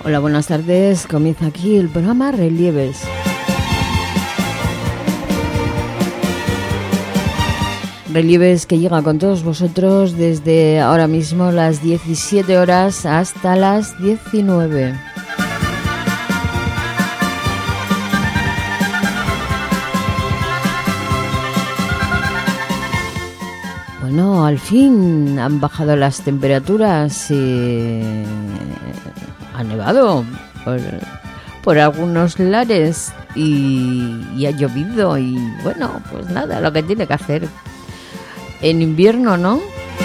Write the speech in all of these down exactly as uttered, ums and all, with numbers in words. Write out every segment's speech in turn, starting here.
Hola, buenas tardes. Comienza aquí el programa Relieves. Relieves que llega con todos vosotros desde ahora mismo las diecisiete horas hasta las diecinueve. Bueno, al fin han bajado las temperaturas y ha nevado por, por algunos lares y, y ha llovido y bueno, pues nada, lo que tiene que hacer en invierno, ¿no?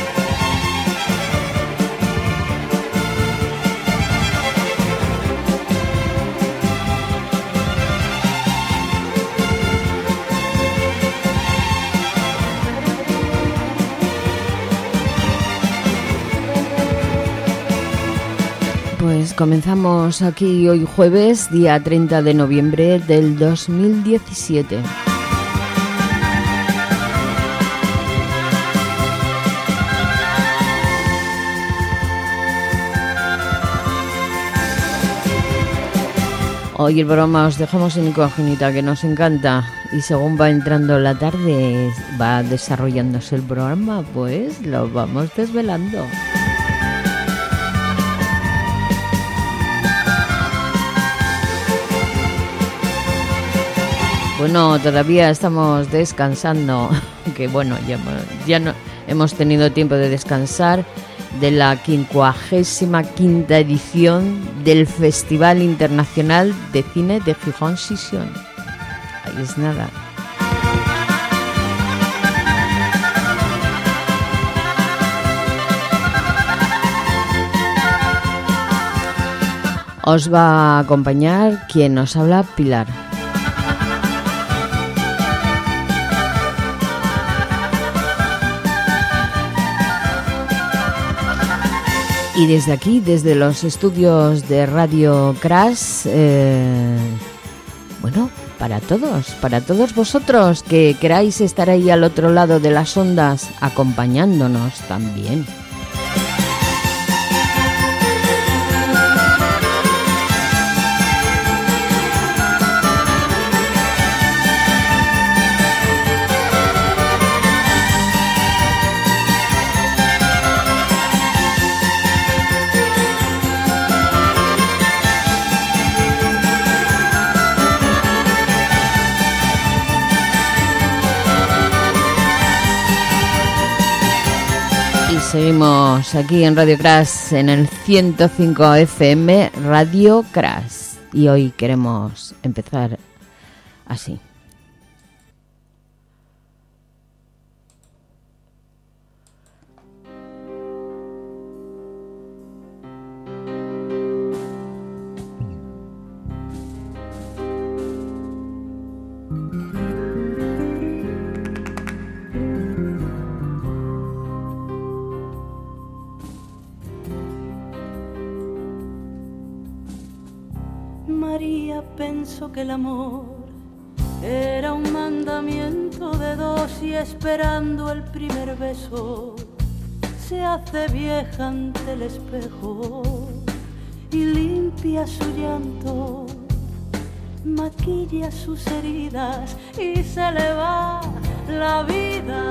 Pues comenzamos aquí hoy jueves, día treinta de noviembre del dos mil diecisiete. Hoy el programa os dejamos en incógnita, que nos encanta, y según va entrando la tarde, va desarrollándose el programa, pues lo vamos desvelando. Bueno, todavía estamos descansando, que bueno, ya, ya no hemos tenido tiempo de descansar de la quincuagésima quinta edición del Festival Internacional de Cine de Gijón Sisión. Ahí es nada. Os va a acompañar quien nos habla, Pilar. Y desde aquí, desde los estudios de Radio Crash, eh, bueno, para todos, para todos vosotros que queráis estar ahí al otro lado de las ondas, acompañándonos también. Seguimos aquí en Radio Crash, en el ciento cinco F M, Radio Crash. Y hoy queremos empezar así. Pienso que el amor era un mandamiento de dos y esperando el primer beso se hace vieja ante el espejo y limpia su llanto, maquilla sus heridas y se le va la vida.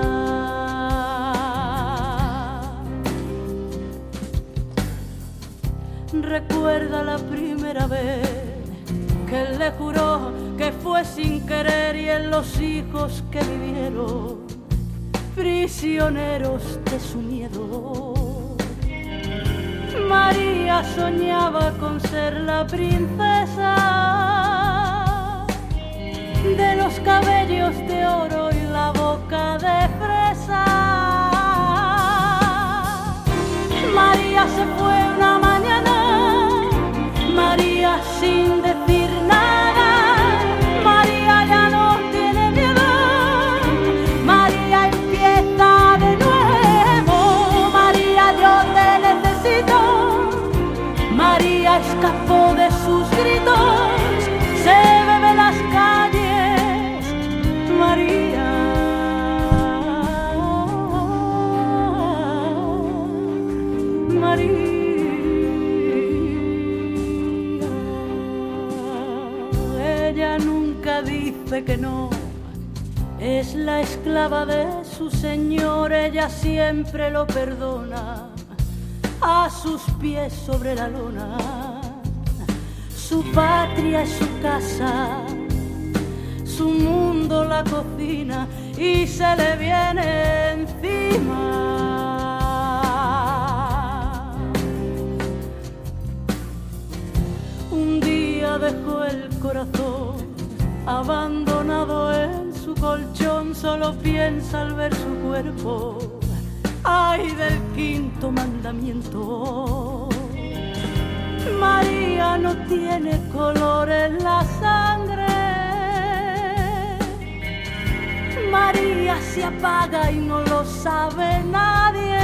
Recuerda la primera vez que él le juró que fue sin querer y en los hijos que vivieron prisioneros de su miedo. María soñaba con ser la princesa de los cabellos de oro y la boca de fresa. María se fue una mañana, María sin decir nada, María ya no tiene miedo, María empieza de nuevo, María yo te necesito, María escapó de sus gritos nunca dice que no. Es la esclava de su señor, ella siempre lo perdona. A sus pies sobre la lona, su patria es su casa, su mundo la cocina y se le viene encima. Un día dejó el corazón abandonado en su colchón, solo piensa al ver su cuerpo, ay del quinto mandamiento. María no tiene color en la sangre, María se apaga y no lo sabe nadie.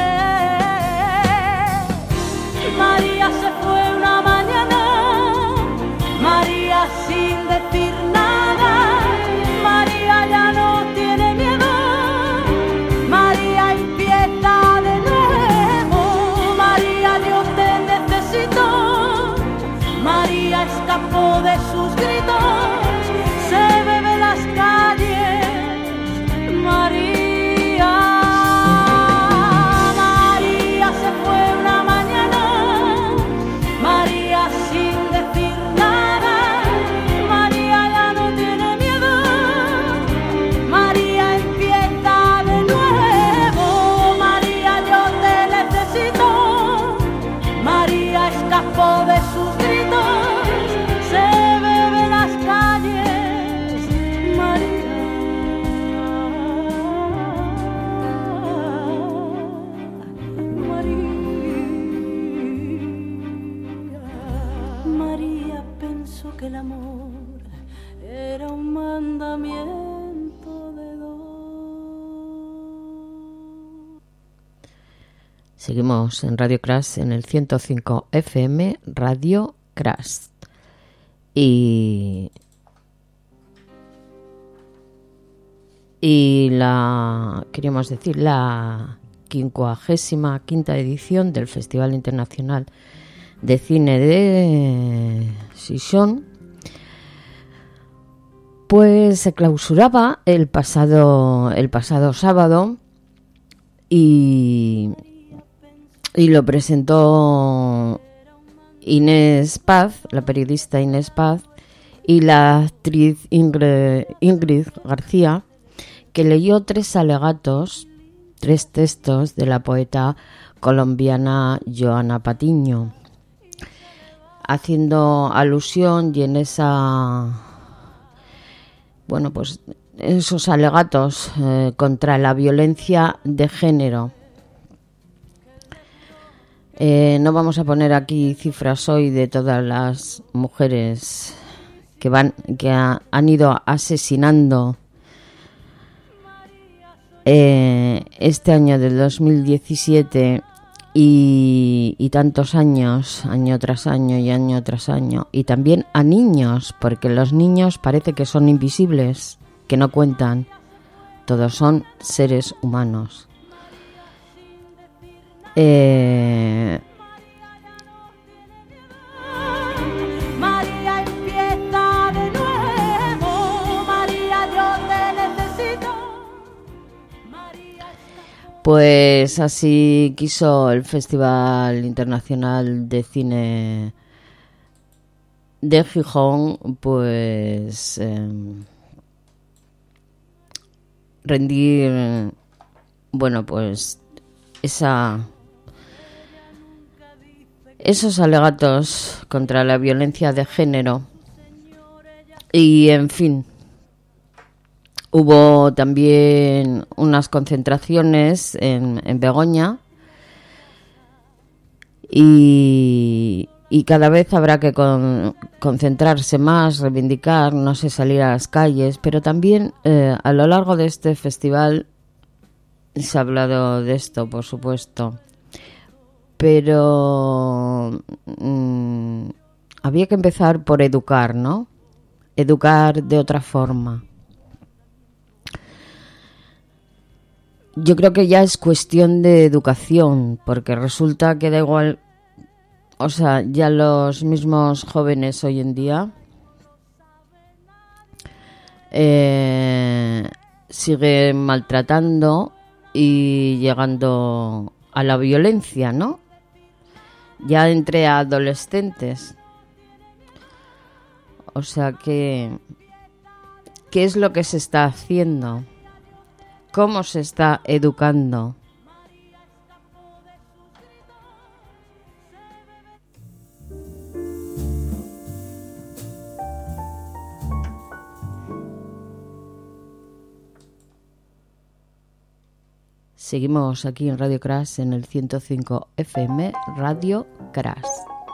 María se fue una mañana, María sin decir nada, María ya no tiene miedo, María empieza de nuevo, María yo te necesito, María escapó de sus gritos, se bebe las calles, María, María se fue una mañana, María sin decir nada, María ya no tiene miedo, María empieza de nuevo, María yo te necesito, María escapó de sus gritos, se bebe las calles, María, María, María pensó que el amor era un mandamiento de dos. Seguimos en Radio Crash en el ciento cinco F M, Radio Crash. Y, y la, queríamos decir, la quincuagésima quinta edición del Festival Internacional de Cine de Gijón, pues se clausuraba el pasado, el pasado sábado y, y lo presentó Inés Paz, la periodista Inés Paz, y la actriz Ingrid, Ingrid García, que leyó tres alegatos, tres textos de la poeta colombiana Joana Patiño, haciendo alusión y en esa, bueno, pues esos alegatos eh, contra la violencia de género. Eh, no vamos a poner aquí cifras hoy de todas las mujeres que van, que ha, han ido asesinando eh, este año del dos mil diecisiete y, y tantos años, año tras año y año tras año, y también a niños, porque los niños parece que son invisibles, que no cuentan, todos son seres humanos. Eh, María empieza de nuevo, María yo te necesito, María... Pues así quiso el Festival Internacional de Cine de Gijón, pues eh, rendir, bueno, pues esa esos alegatos contra la violencia de género. Y en fin, hubo también unas concentraciones en, en Begoña y, y cada vez habrá que con, concentrarse más, reivindicar, no sé, salir a las calles, pero también eh, a lo largo de este festival se ha hablado de esto, por supuesto, pero mmm, había que empezar por educar, ¿no? Educar de otra forma. Yo creo que ya es cuestión de educación, porque resulta que da igual, o sea, ya los mismos jóvenes hoy en día eh, sigue maltratando y llegando a la violencia, ¿no? Ya entre adolescentes. O sea que, ¿qué es lo que se está haciendo? ¿Cómo se está educando? Seguimos aquí en Radio Crash en el ciento cinco F M, Radio Crash.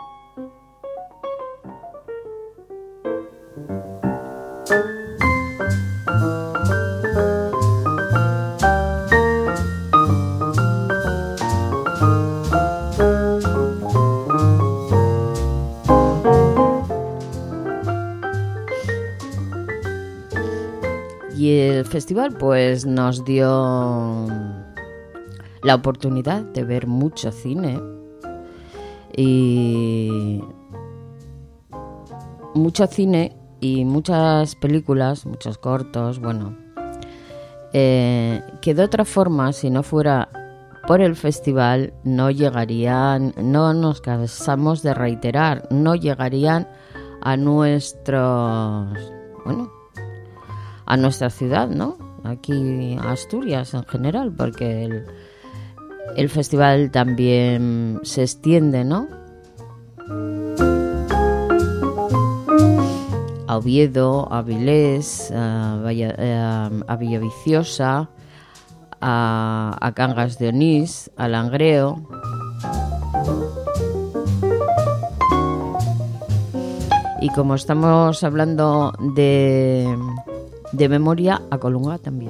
Y el festival pues nos dio la oportunidad de ver mucho cine y mucho cine y muchas películas, muchos cortos, bueno, eh, que de otra forma, si no fuera por el festival, no llegarían, no nos cansamos de reiterar, no llegarían a nuestros, bueno, a nuestra ciudad, ¿no? Aquí a Asturias en general, porque el El festival también se extiende, ¿no? A Oviedo, a Vilés, a, Valla, a Villaviciosa, a, a Cangas de Onís, a Langreo. Y como estamos hablando de, de memoria, a Colunga también.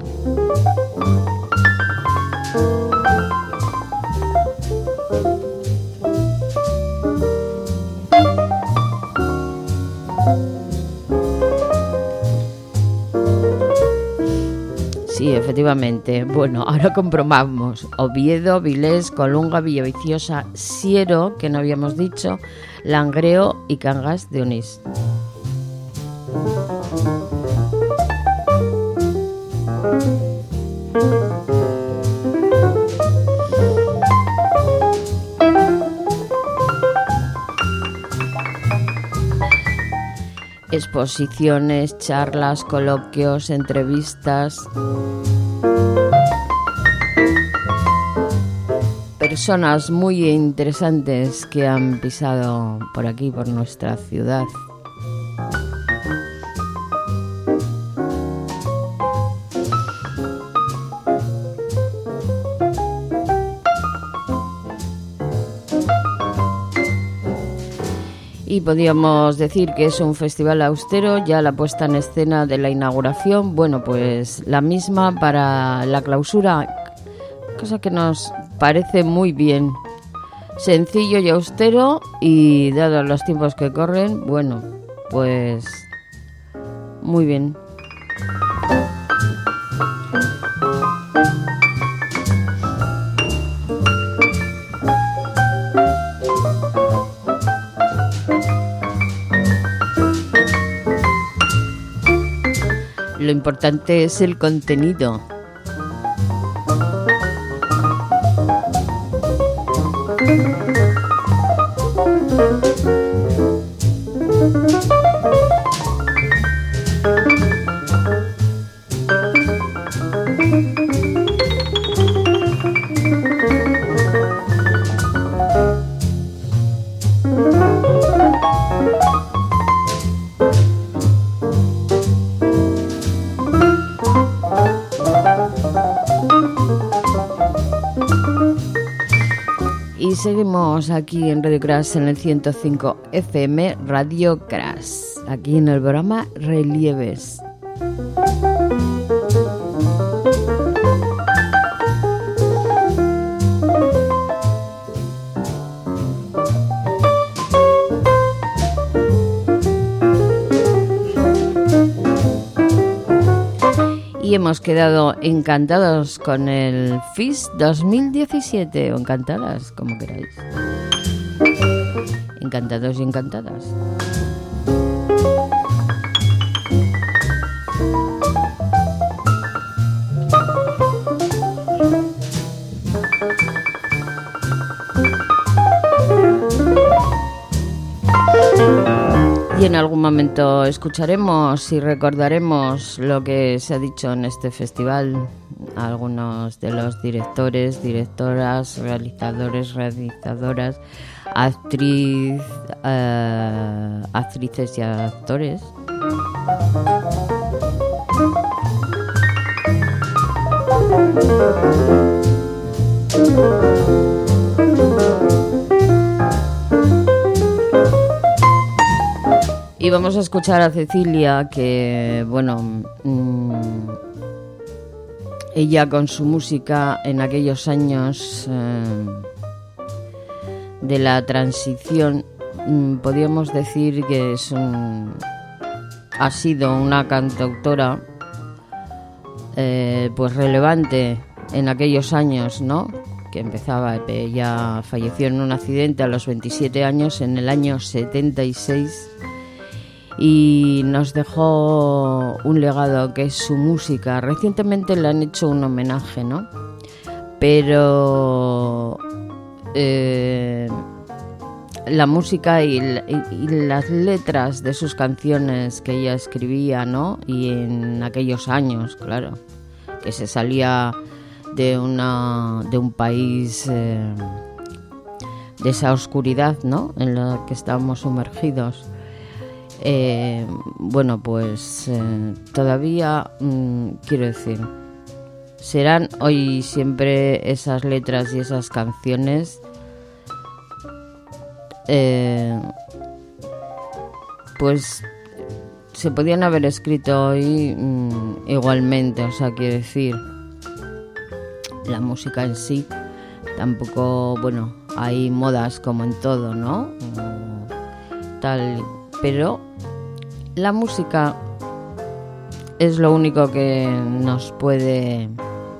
Sí, efectivamente. Bueno, ahora comprobamos. Oviedo, Vilés, Colunga, Villaviciosa, Siero, que no habíamos dicho, Langreo y Cangas de Onís. Exposiciones, charlas, coloquios, entrevistas. Personas muy interesantes que han pisado por aquí, por nuestra ciudad. Y podríamos decir que es un festival austero, ya la puesta en escena de la inauguración, bueno, pues la misma para la clausura, cosa que nos parece muy bien. Sencillo y austero, y dados los tiempos que corren, bueno, pues muy bien. Lo importante es el contenido. Y seguimos aquí en Radio Crash en el ciento cinco F M, Radio Crash, aquí en el programa Relieves. Y hemos quedado encantados con el F I S dos mil diecisiete, o encantadas, como queráis. Encantados y encantadas. algún momento escucharemos y recordaremos lo que se ha dicho en este festival. Algunos de los directores, directoras, realizadores, realizadoras, actriz, eh, actrices y actores. Y vamos a escuchar a Cecilia, que, bueno, mmm, ella con su música en aquellos años eh, de la transición, mmm, podríamos decir que es un, ha sido una cantautora eh, pues relevante en aquellos años, ¿no? Que empezaba, ella falleció en un accidente a los veintisiete años en el año setenta y seis. Y nos dejó un legado que es su música. Recientemente le han hecho un homenaje, ¿no? Pero eh, la música y, y, y las letras de sus canciones que ella escribía, ¿no? Y en aquellos años, claro, que se salía de una de un país eh, de esa oscuridad, ¿no? En la que estábamos sumergidos. Eh, bueno, pues eh, todavía mmm, quiero decir, serán hoy siempre esas letras y esas canciones eh, pues se podían haber escrito hoy mmm, igualmente, o sea, quiero decir, la música en sí tampoco, bueno, hay modas como en todo, ¿no? O tal, pero la música es lo único que nos puede,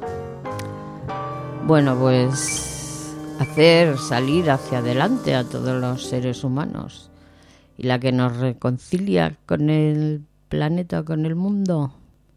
bueno, pues hacer salir hacia adelante a todos los seres humanos, y la que nos reconcilia con el planeta, con el mundo.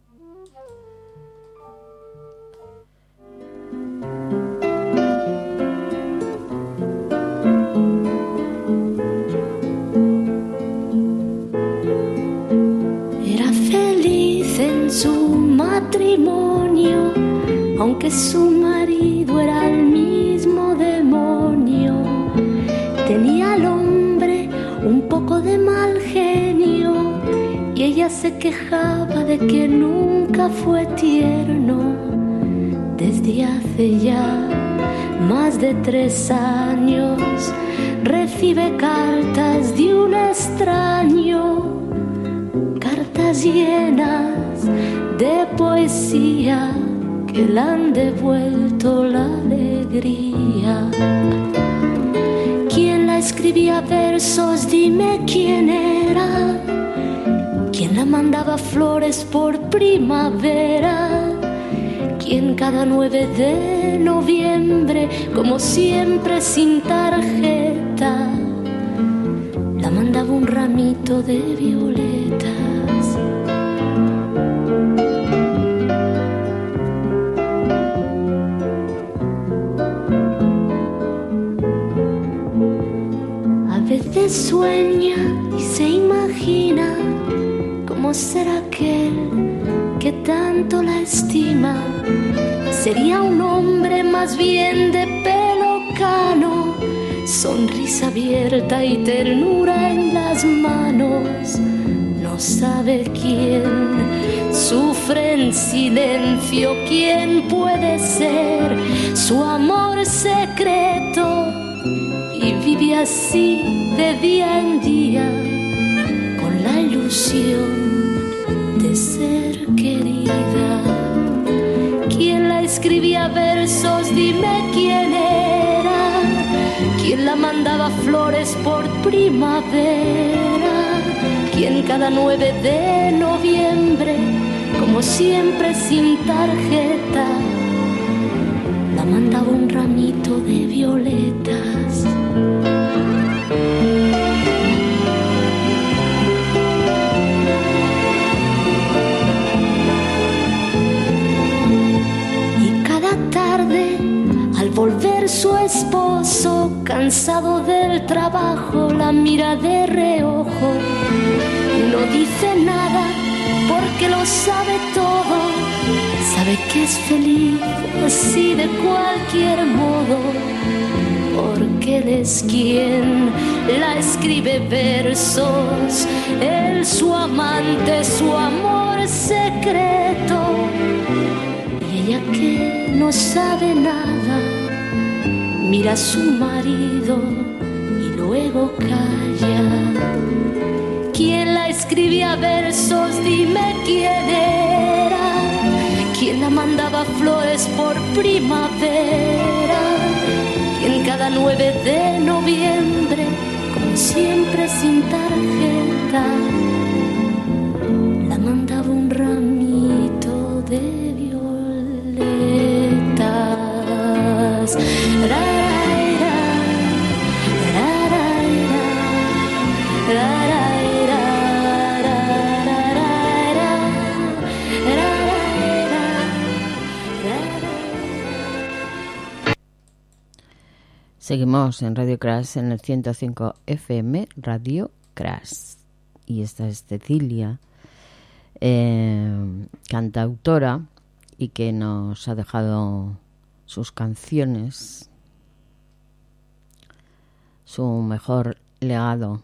Aunque su marido era el mismo demonio, tenía al hombre un poco de mal genio, y ella se quejaba de que nunca fue tierno. Desde hace ya más de tres años recibe cartas de un extraño, cartas llenas de poesía que le han devuelto la alegría. ¿Quién la escribía versos? Dime quién era. ¿Quién la mandaba flores por primavera? ¿Quién cada nueve de noviembre, como siempre sin tarjeta, la mandaba un ramito de violetas? Sueña y se imagina cómo será aquel que tanto la estima. Sería un hombre más bien de pelo cano, sonrisa abierta y ternura en las manos. No sabe quién sufre en silencio, quién puede ser su amor secreto, y vive así de día en día con la ilusión de ser querida. ¿Quién la escribía versos? Dime quién era. ¿Quién la mandaba flores por primavera? ¿Quién cada nueve de noviembre, como siempre sin tarjeta, la mandaba un ramito de violetas? Y cada tarde, al volver su esposo cansado del trabajo, la mira de reojo. No dice nada porque lo sabe todo. Sabe que es feliz así de cualquier modo, porque él es quien la escribe versos, él su amante, su amor secreto. Y ella que no sabe nada, mira a su marido y luego calla. ¿Quién la escribía versos? Dime quién era. ¿Quién la mandaba flores por primavera? ¿Quién cada nueve de noviembre, como siempre sin tarjeta, la mandaba un ramito de violetas? Ra-ra-ra, ra-ra-ra, ra-ra-ra. Seguimos en Radio Crash en el ciento cinco F M, Radio Crash. Y esta es Cecilia, eh, cantautora, y que nos ha dejado sus canciones, su mejor legado.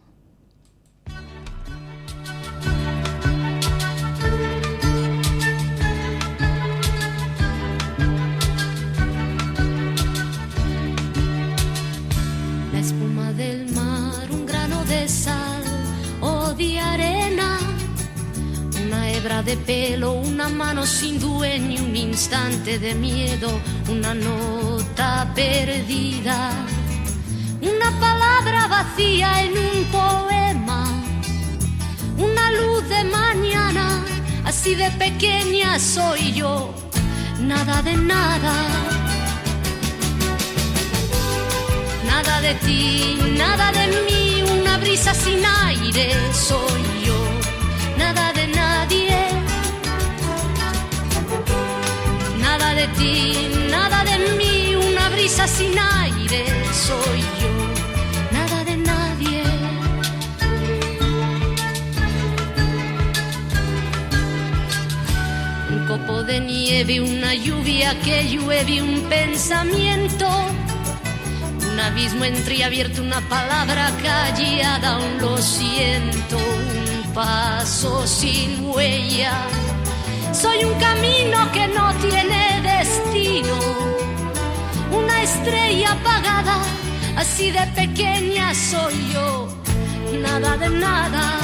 De pelo, una mano sin dueño, un instante de miedo, una nota perdida, una palabra vacía en un poema, una luz de mañana, así de pequeña soy yo, nada de nada, nada de ti, nada de mí, una brisa sin aire soy yo, nada de nadie. Nada de ti, nada de mí, una brisa sin aire soy yo, nada de nadie. Un copo de nieve, una lluvia que llueve, un pensamiento, un abismo entreabierto, una palabra callada, un lo siento, un paso sin huella. Soy un camino que no tiene destino, una estrella apagada, así de pequeña soy yo, nada de nada,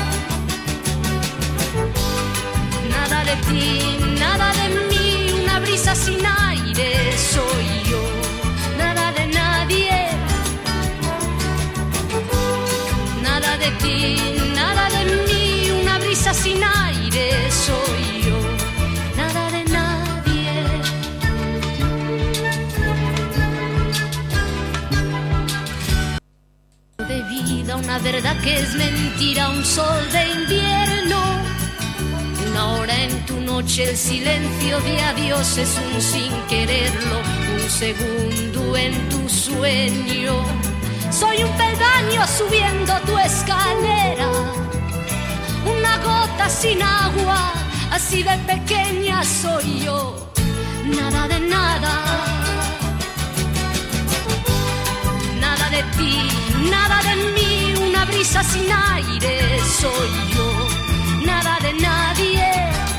nada de ti, nada de mí, una brisa sin aire soy yo, nada de nadie, nada de ti, nada de mí, una brisa sin aire soy yo, nada de nadie. De vida, una verdad que es mentira, un sol de invierno, una hora en tu noche, el silencio de adiós es un sin quererlo, un segundo en tu sueño. Soy un peldaño subiendo tu escalera, una gota sin agua, así de pequeña soy yo, nada de nada, nada de ti, nada de mí, una brisa sin aire soy yo, nada de nadie,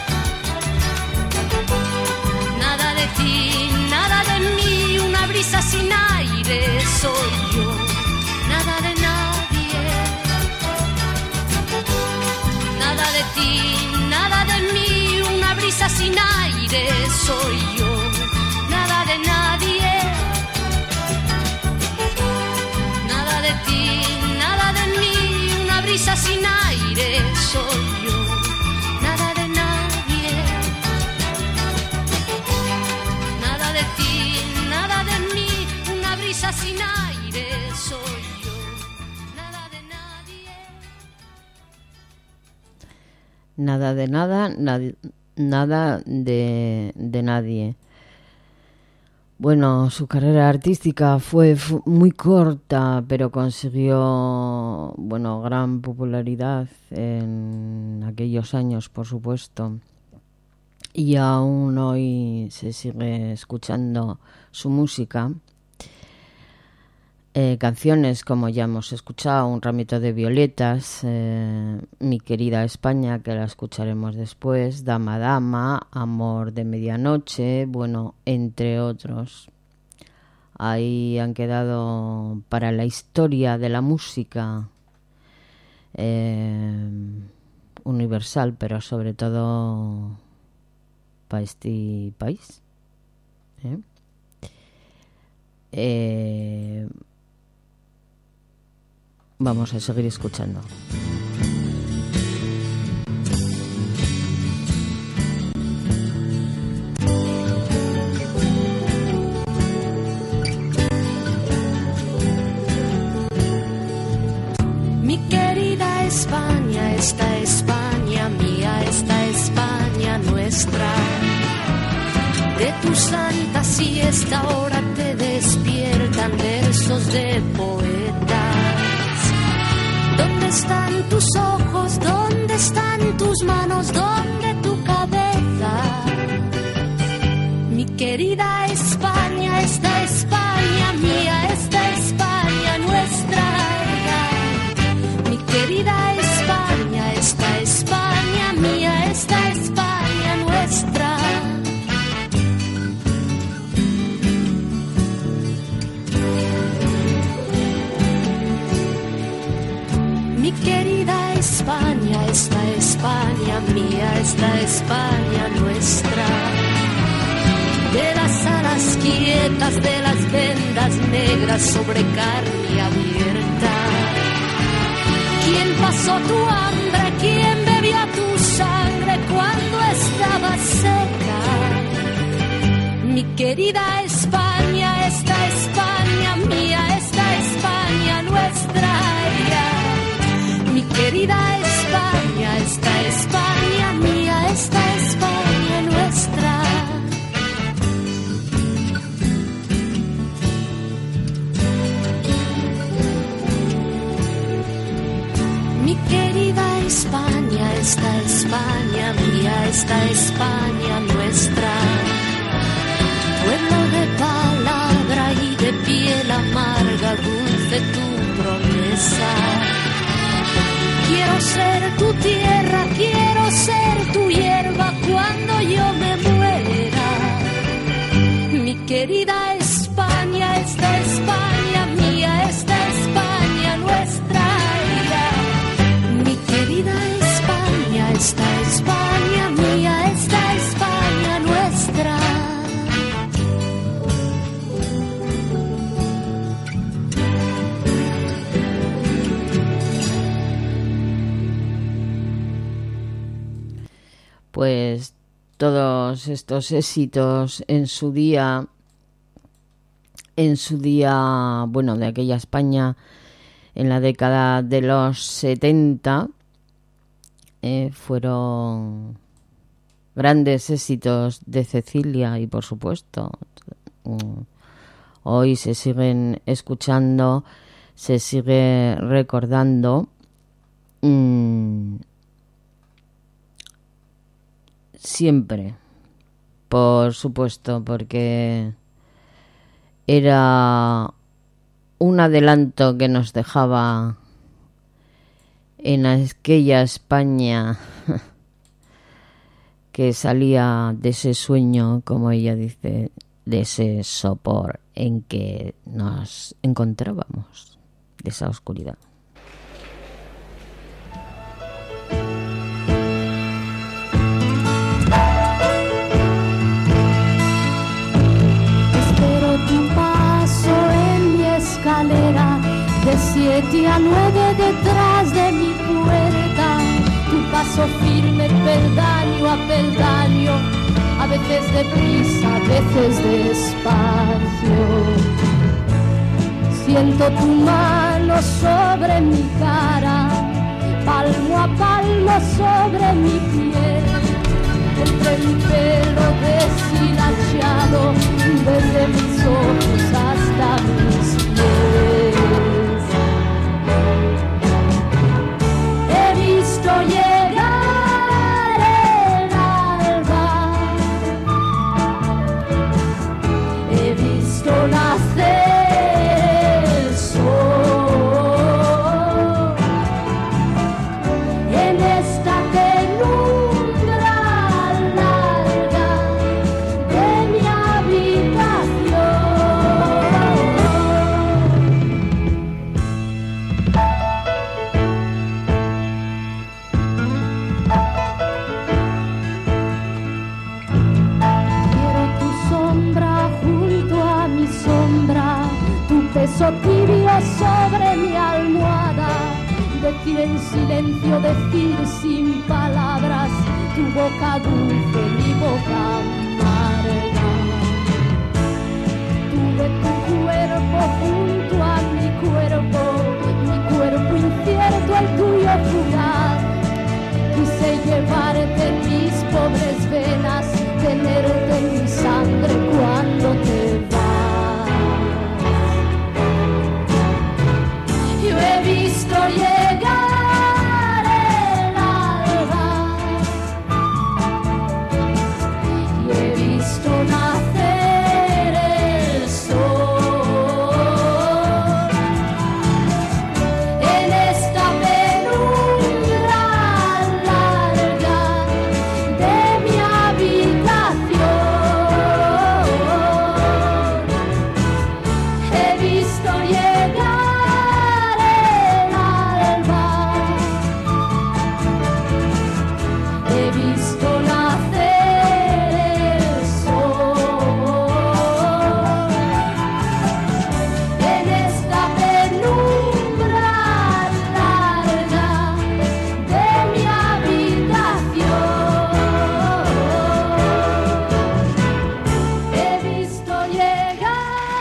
nada de ti, nada de mí, una brisa sin aire soy yo, nada de nadie, nada de ti, nada de mí, una brisa sin aire soy yo, nada de nadie, nada de ti, nada de mí, una brisa sin aire soy yo, nada de nadie, nada de ti, nada de mí, una brisa sin aire soy yo, nada de nadie. Nada de nada, nad- nada de, de nadie. Bueno, su carrera artística fue muy corta, pero consiguió, bueno, gran popularidad en aquellos años, por supuesto. Y aún hoy se sigue escuchando su música. Eh, canciones como ya hemos escuchado, Un ramito de violetas, eh, Mi querida España, que la escucharemos después, Dama Dama, Amor de medianoche, bueno, entre otros. Ahí han quedado para la historia de la música eh, universal, pero sobre todo para este país. ¿Eh? Eh, Vamos a seguir escuchando. Mi querida España, esta España mía, esta España nuestra. De tu santa siesta ahora te despiertan versos de poetas. ¿Dónde están tus ojos? ¿Dónde están tus manos? ¿Dónde tu cabeza? Mi querida España, esta España mía, esta España nuestra. Mi querida España, esta España mía, esta España nuestra. Mi querida España, esta España mía, esta España nuestra. De las alas quietas, de las vendas negras sobre carne abierta. ¿Quién pasó tu hambre? ¿Quién bebió tu sangre cuando estaba seca? Mi querida España, esta España mía, esta España nuestra. Mi querida España, esta España mía, esta España nuestra. Mi querida España, esta España mía, esta España nuestra. Pueblo de palabra y de piel amarga, dulce tu promesa. Quiero ser tu tierra, quiero ser tu hierba cuando yo me muera. Mi querida España, esta España mía, esta España nuestra. Mi querida España, esta España mía, esta España nuestra. Pues todos estos éxitos en su día, en su día, bueno, de aquella España en la década de los setenta, eh, fueron grandes éxitos de Cecilia y, por supuesto, hoy se siguen escuchando, se sigue recordando. Mmm, Siempre, por supuesto, porque era un adelanto que nos dejaba en aquella España que salía de ese sueño, como ella dice, de ese sopor en que nos encontrábamos, de esa oscuridad. Escalera de siete a nueve detrás de mi puerta, tu paso firme peldaño a peldaño, a veces deprisa, a veces despacio. Siento tu mano sobre mi cara, palmo a palmo sobre mi piel. entre mi pelo deshilachado, desde mis ojos hasta mis pies. He visto llegar el alba, he visto nacer el sol en esta penumbra larga de mi habitación. Quiero tu sombra junto a mi sombra, tu peso tibio sobre mi almohada, decir en silencio, decir sin palabras, tu boca dulce, mi boca amarga. Tuve tu cuerpo junto a mi cuerpo, mi cuerpo incierto, el tuyo fugaz. Quise llevarte en mis pobres venas, tenerte en mi sangre cuando te vas. Yo he visto llegar el alba y he visto nacer el sol en esta penumbra larga de mi habitación. He visto llegar el alba, he visto nacer el sol en esta penumbra larga de mi habitación. He visto llegar.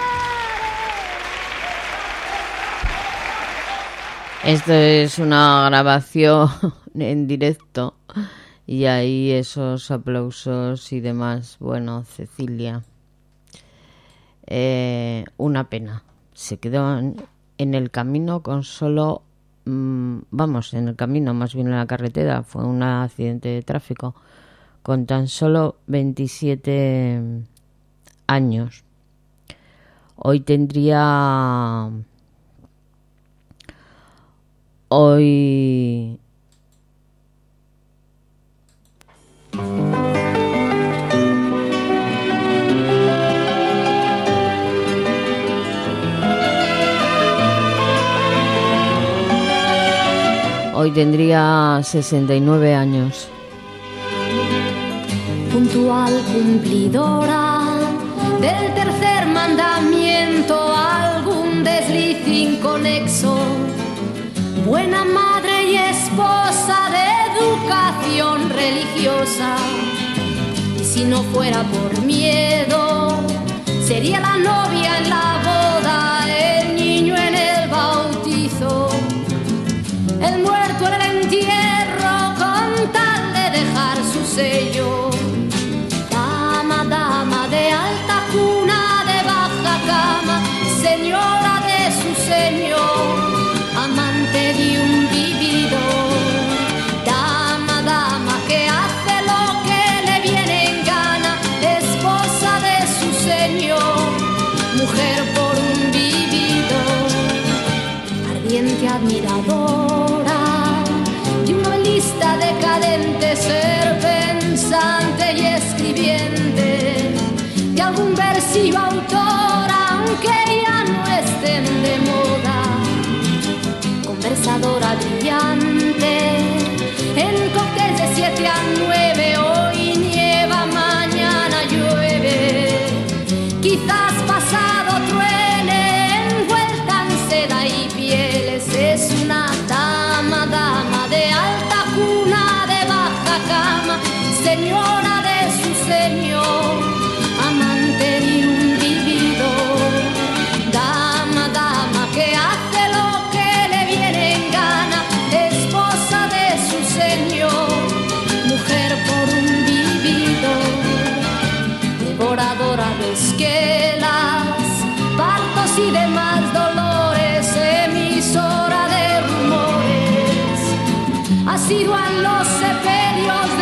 Esto es una grabación en directo y ahí esos aplausos y demás. Bueno, Cecilia, eh, una pena. Se quedó en, en el camino con solo, mm, vamos, en el camino, más bien en la carretera. Fue un accidente de tráfico con tan solo veintisiete años. Hoy tendría... Hoy Hoy tendría sesenta y nueve años. Puntual cumplidora del tercer mandamiento, algún desliz inconexo. Buena madre y esposa de educación religiosa. Y si no fuera por miedo, sería la novia en la boda, el niño en el bautizo, el muerto en el entierro, con tal de dejar su sello. Dama, dama de alta cuna, de baja cama, señora de su señor, amante de un vivido. Dama, dama que hace lo que le viene en gana, esposa de su señor, mujer por un vivido. Ardiente admiradora de una lista decadente, ser pensante y escribiente de algún versivo autor, aunque ya no estén de moda. Conversadora brillante en cócteles de siete a nueve, hoy nieva, mañana llueve, quizás pasado truene, envuelta en seda y pieles. Es una dama, dama de alta cuna, de baja cama, señora de su señor, amante de un vivido. Dama, dama que hace lo que le viene en gana, esposa de su señor, mujer por un vivido.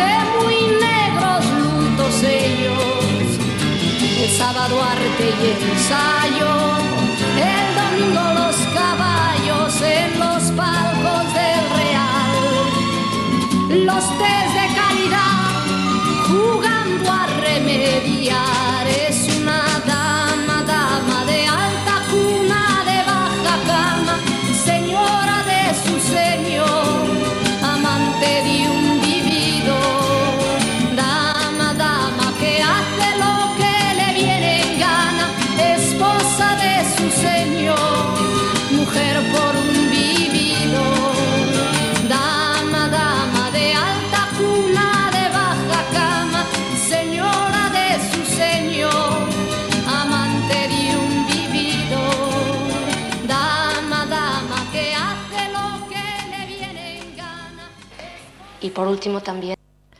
de muy negros lutos ellos. El sábado arte y ensayo, el domingo los caballos en los palcos del Real. Los test de calidad jugando a remediar. Es una dama, dama de alta cuna, de baja cama, señora de su señor, amante de un vivido. Dama, dama que hace lo que le viene en gana, esposa de su señor, mujer por un vivido. Dama, dama de alta cuna, de baja cama, señora de su señor, amante de un vivido. Dama, dama que hace lo que le viene en gana. Y por último también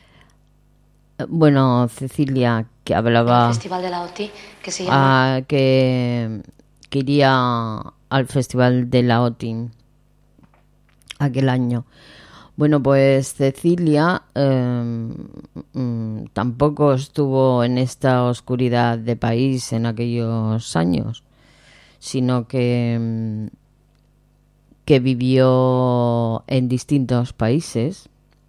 Bueno, Cecilia, que el hablaba Festival de la O T I, que se llama... ah, que, que iría al Festival de la O T I aquel año. Bueno, pues Cecilia eh, mm, tampoco estuvo en esta oscuridad de país en aquellos años, sino que, mm, que vivió en distintos países.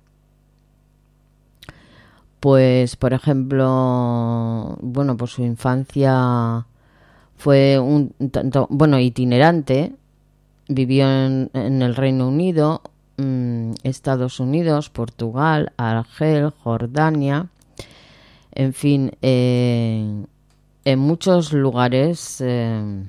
Pues, por ejemplo, bueno, pues su infancia fue un tanto, bueno, itinerante. Vivió en, en el Reino Unido, mmm, Estados Unidos, Portugal, Argel, Jordania, en fin, eh, en muchos lugares eh,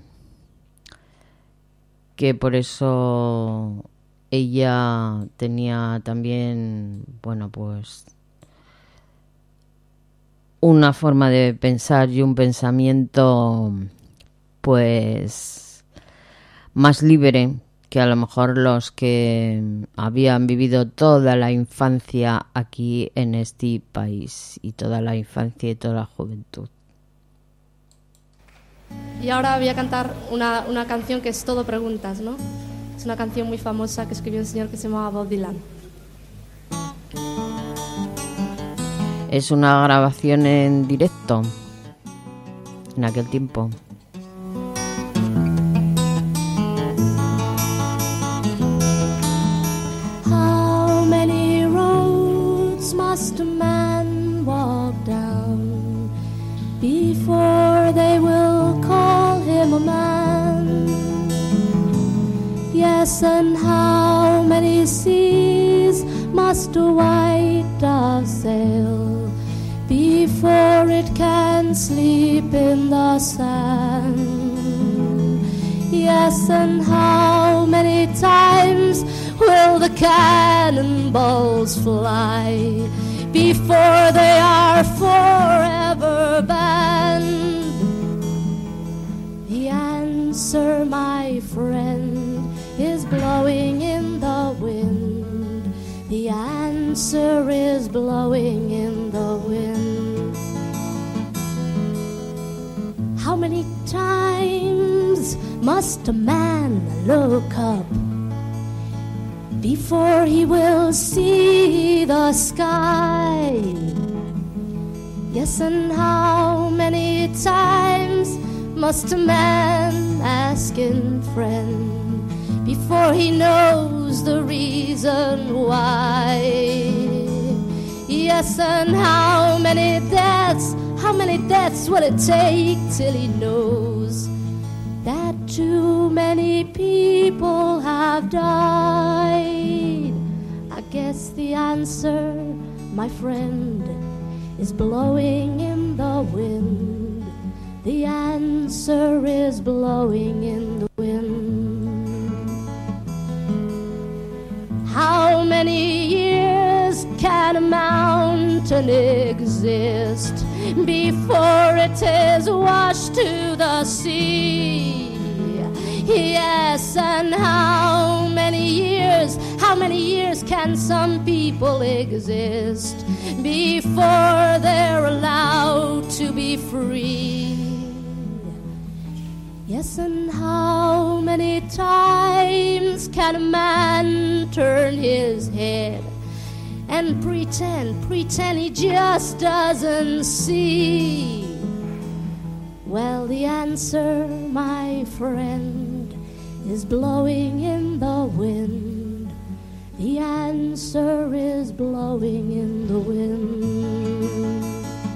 que por eso ella tenía también, bueno, pues una forma de pensar y un pensamiento pues más libre que a lo mejor los que habían vivido toda la infancia aquí en este país, y toda la infancia y toda la juventud. Y ahora voy a cantar una, una canción que es todo preguntas, ¿no? Es una canción muy famosa que escribió un señor que se llamaba Bob Dylan. Es una grabación en directo en aquel tiempo. How many roads must a man walk down before they will call him a man? Yes, and how many seas must a white dove sail before it can sleep in the sand? Yes, and how many times will the cannonballs fly before they are forever banned? The answer, my friend, is blowing in the wind. The answer is blowing in the wind. How many times must a man look up before he will see the sky? Yes, and how many times must a man ask in friend before he knows the reason why? Yes, and how many deaths, how many deaths will it take till he knows that too many people have died? I guess the answer, my friend, is blowing in the wind. The answer is blowing in the wind. How many years can a mountain exist before it is washed to the sea? Yes, and how many years, how many years can some people exist before they're allowed to be free? Yes, and how many times can a man turn his head and pretend, pretend he just doesn't see. Well, the answer, my friend, is blowing in the wind. The answer is blowing in the wind.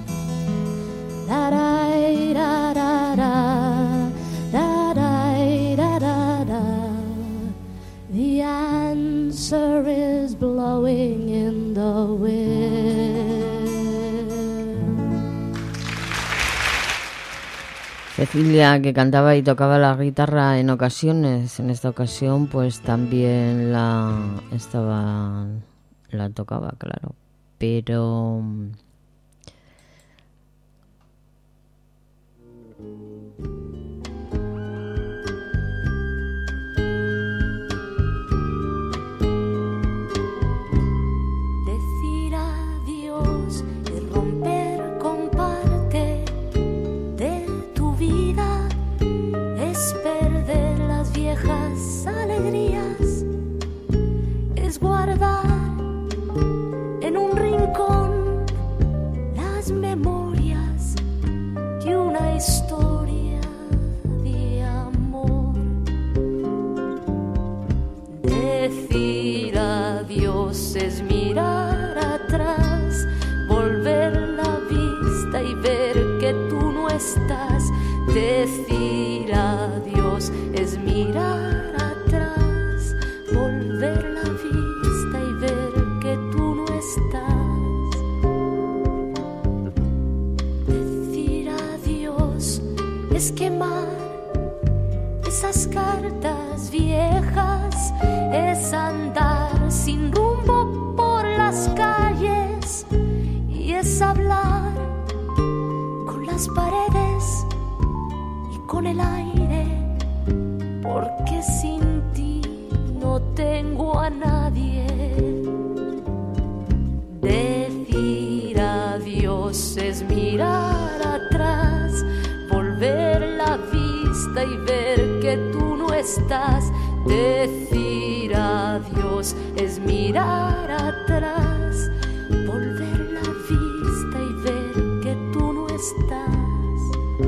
Da da da da da da da da da da. The answer is blowing in the wind. Cecilia, que cantaba y tocaba la guitarra en ocasiones, en esta ocasión pues también la estaba la tocaba, claro, pero decir adiós es romper con parte de tu vida, es perder las viejas alegrías, es guardar en un rincón las memorias de una historia de amor. Decir adiós es mirar atrás, volver la vista y ver que tú no estás. Decir adiós es mirar atrás, volver la vista y ver que tú no estás. Decir adiós es quemar esas cartas viejas, es andar sin rumbo por las calles y es hablar con las paredes y con el aire, porque sin ti no tengo a nadie. Decir adiós es mirar atrás, volver la vista y ver que tú no estás. Decir adiós es mirar atrás, volver la vista y ver que tú no estás.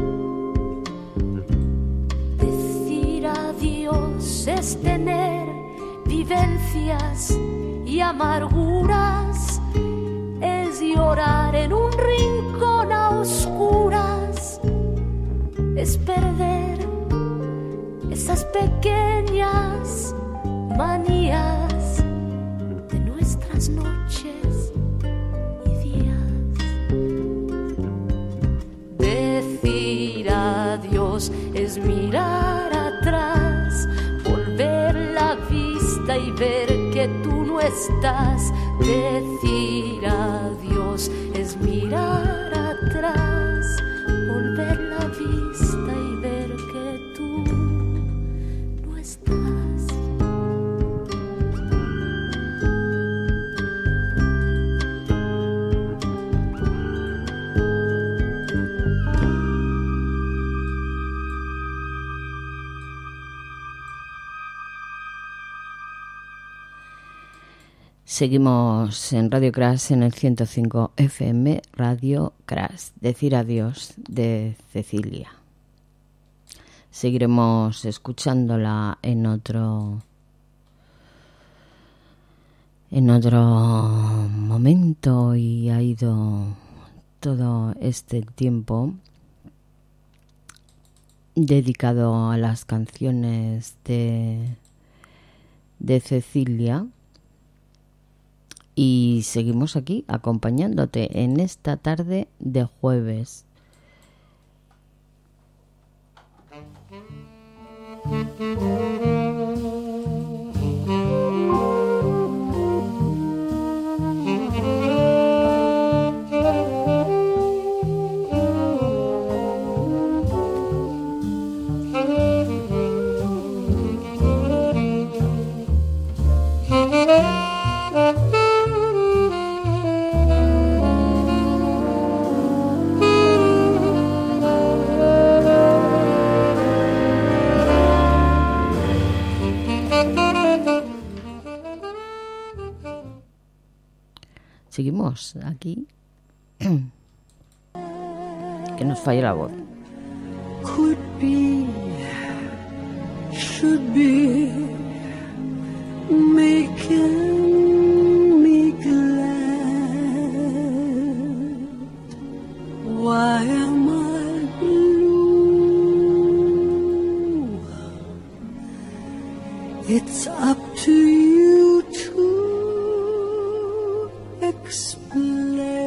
Decir adiós es tener vivencias y amarguras, es llorar en un rincón a oscuras, es perder esas pequeñas manías de nuestras noches y días. Decir adiós es mirar atrás, volver la vista y ver que tú no estás. Decir adiós es mirar atrás, volver la vista y ver que tú no estás. Seguimos en Radio Crash en el ciento cinco F M, Radio Crash. Decir adiós de Cecilia. Seguiremos escuchándola en otro en otro momento, y ha ido todo este tiempo dedicado a las canciones de de Cecilia. Y seguimos aquí acompañándote en esta tarde de jueves. seguimos aquí. Que nos falle la voz. Could be, should be, making me glad. Why am I blue? It's up to you to explain.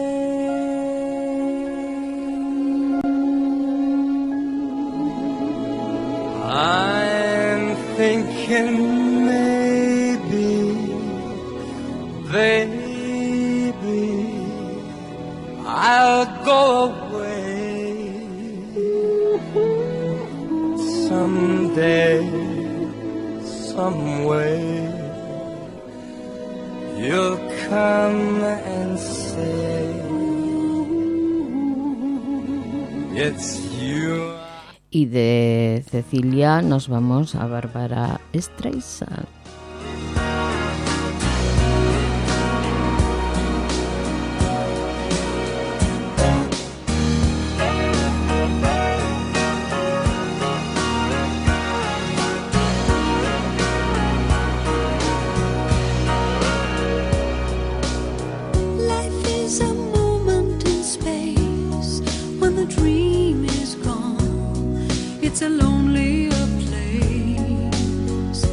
I'm thinking maybe, baby, I'll go away someday, some way. You'll come and say it's you. Y de Cecilia nos vamos a Bárbara Streisand. It's a lonely place.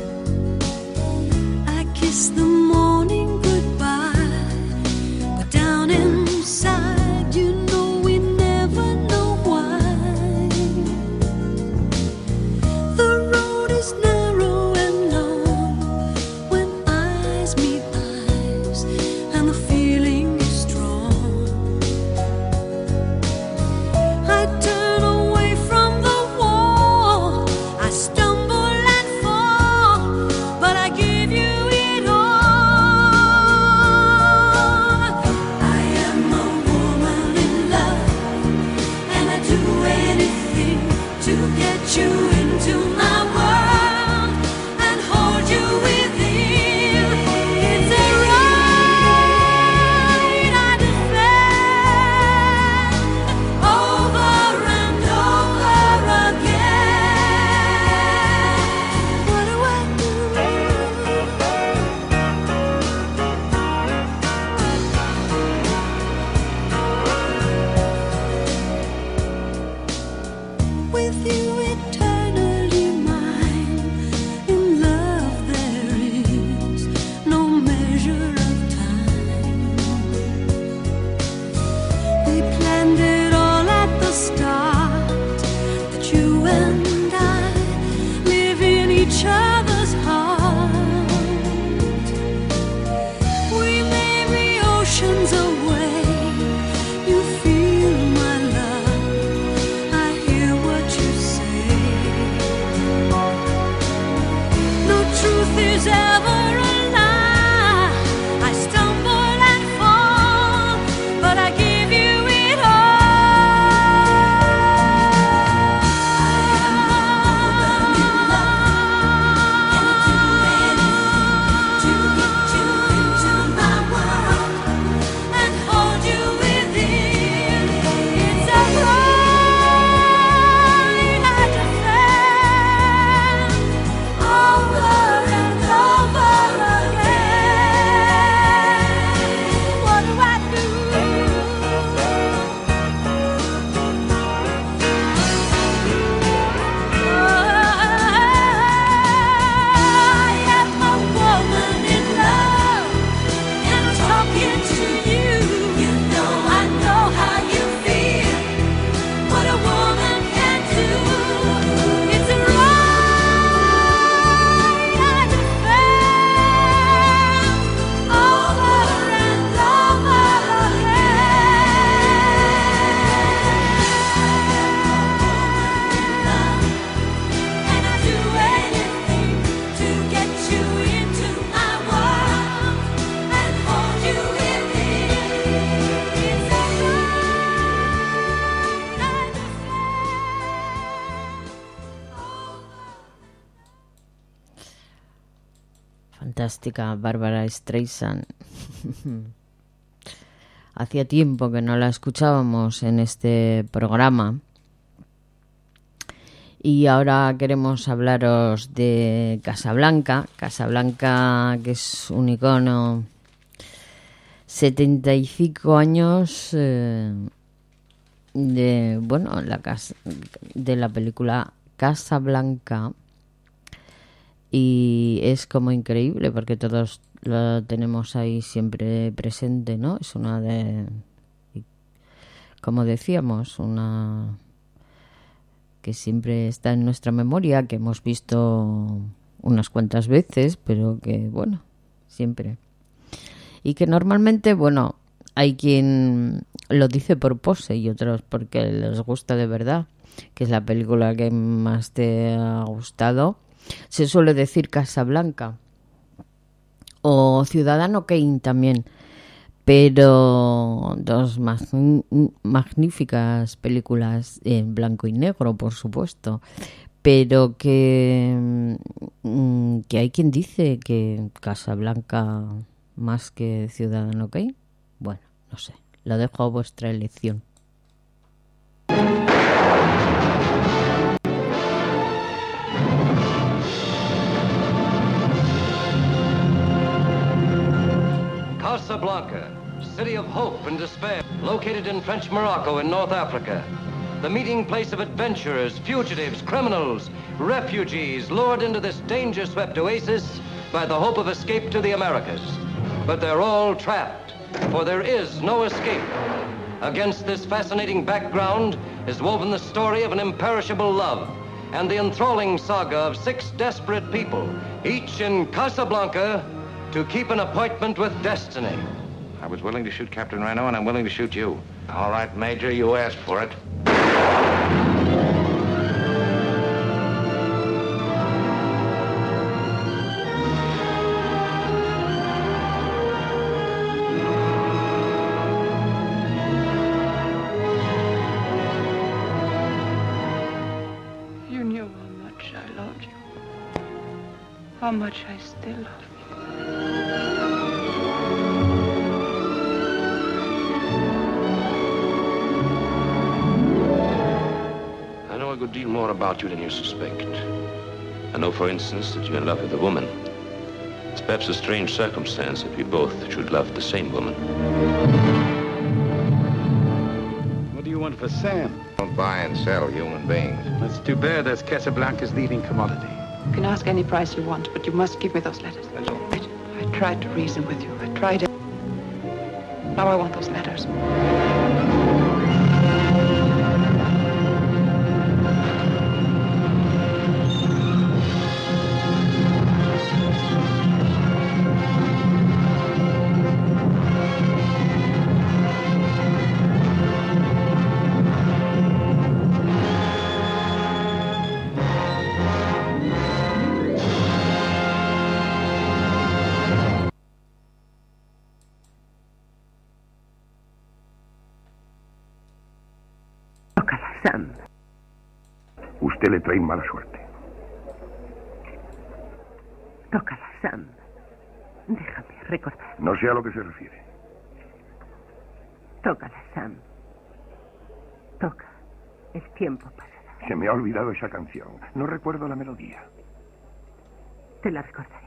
I kiss the morning goodbye, but down inside, you know we never know why. The road is narrow and long when eyes meet eyes, and the feeling is strong. I turn away from the you into my world and hold you within. It's a right I defend over and over again. What do I do? With you eternally mine, in love there is no measure of time. We planned it all at the start, that you and I live in each other's heart. We may be oceans away, you feel my love, I hear what you say. No truth is ever a lie. I stumble and fall, but I give you it to get you into my world and hold you within. It's a right I defend over and over again. What do I do? I am a woman in love, and I'm talking to you. You know I know how you feel, what a woman can do. It's a right I defend over and over again. And I'd do anything to get you into my world and hold you within. It's a right I Fantástica Bárbara Streisand. hacía tiempo que no la escuchábamos en este programa. Y ahora queremos hablaros de Casablanca. Casablanca, que es un icono, setenta y cinco años eh, de, bueno, la casa, de la película Casablanca. Y es como increíble porque todos lo tenemos ahí siempre presente, ¿no? Es una de, como decíamos, una que siempre está en nuestra memoria, que hemos visto unas cuantas veces, pero que, bueno, siempre. Y que normalmente, bueno, hay quien lo dice por pose y otros porque les gusta de verdad, que es la película que más te ha gustado. Se suele decir Casablanca o Ciudadano Kane también, pero dos mag- magníficas películas en blanco y negro, por supuesto, pero que, que hay quien dice que Casablanca más que Ciudadano Kane. Bueno, no sé, lo dejo a vuestra elección. Casablanca, city of hope and despair, located in French Morocco in North Africa. The meeting place of adventurers, fugitives, criminals, refugees, lured into this danger-swept oasis by the hope of escape to the Americas. But they're all trapped, for there is no escape. Against this fascinating background is woven the story of an imperishable love and the enthralling saga of six desperate people, each in Casablanca, to keep an appointment with destiny. I was willing to shoot Captain Reno, and I'm willing to shoot you. All right, Major, you asked for it. You knew how much I loved you, how much I still love you. I know a good deal more about you than you suspect. I know, for instance, that you're in love with a woman. It's perhaps a strange circumstance if we both should love the same woman. What do you want for Sam? Don't buy and sell human beings. That's too bad. That's Casablanca's leading commodity. You can ask any price you want, but you must give me those letters. That's all right. I tried to reason with you. I tried it. Now I want those letters. Sam. Usted le trae mala suerte. Tócala, Sam. Déjame recordar. No sé a lo que se refiere. Tócala, Sam. Toca. El tiempo pasará. Se me ha olvidado esa canción. No recuerdo la melodía. Te la recordaré.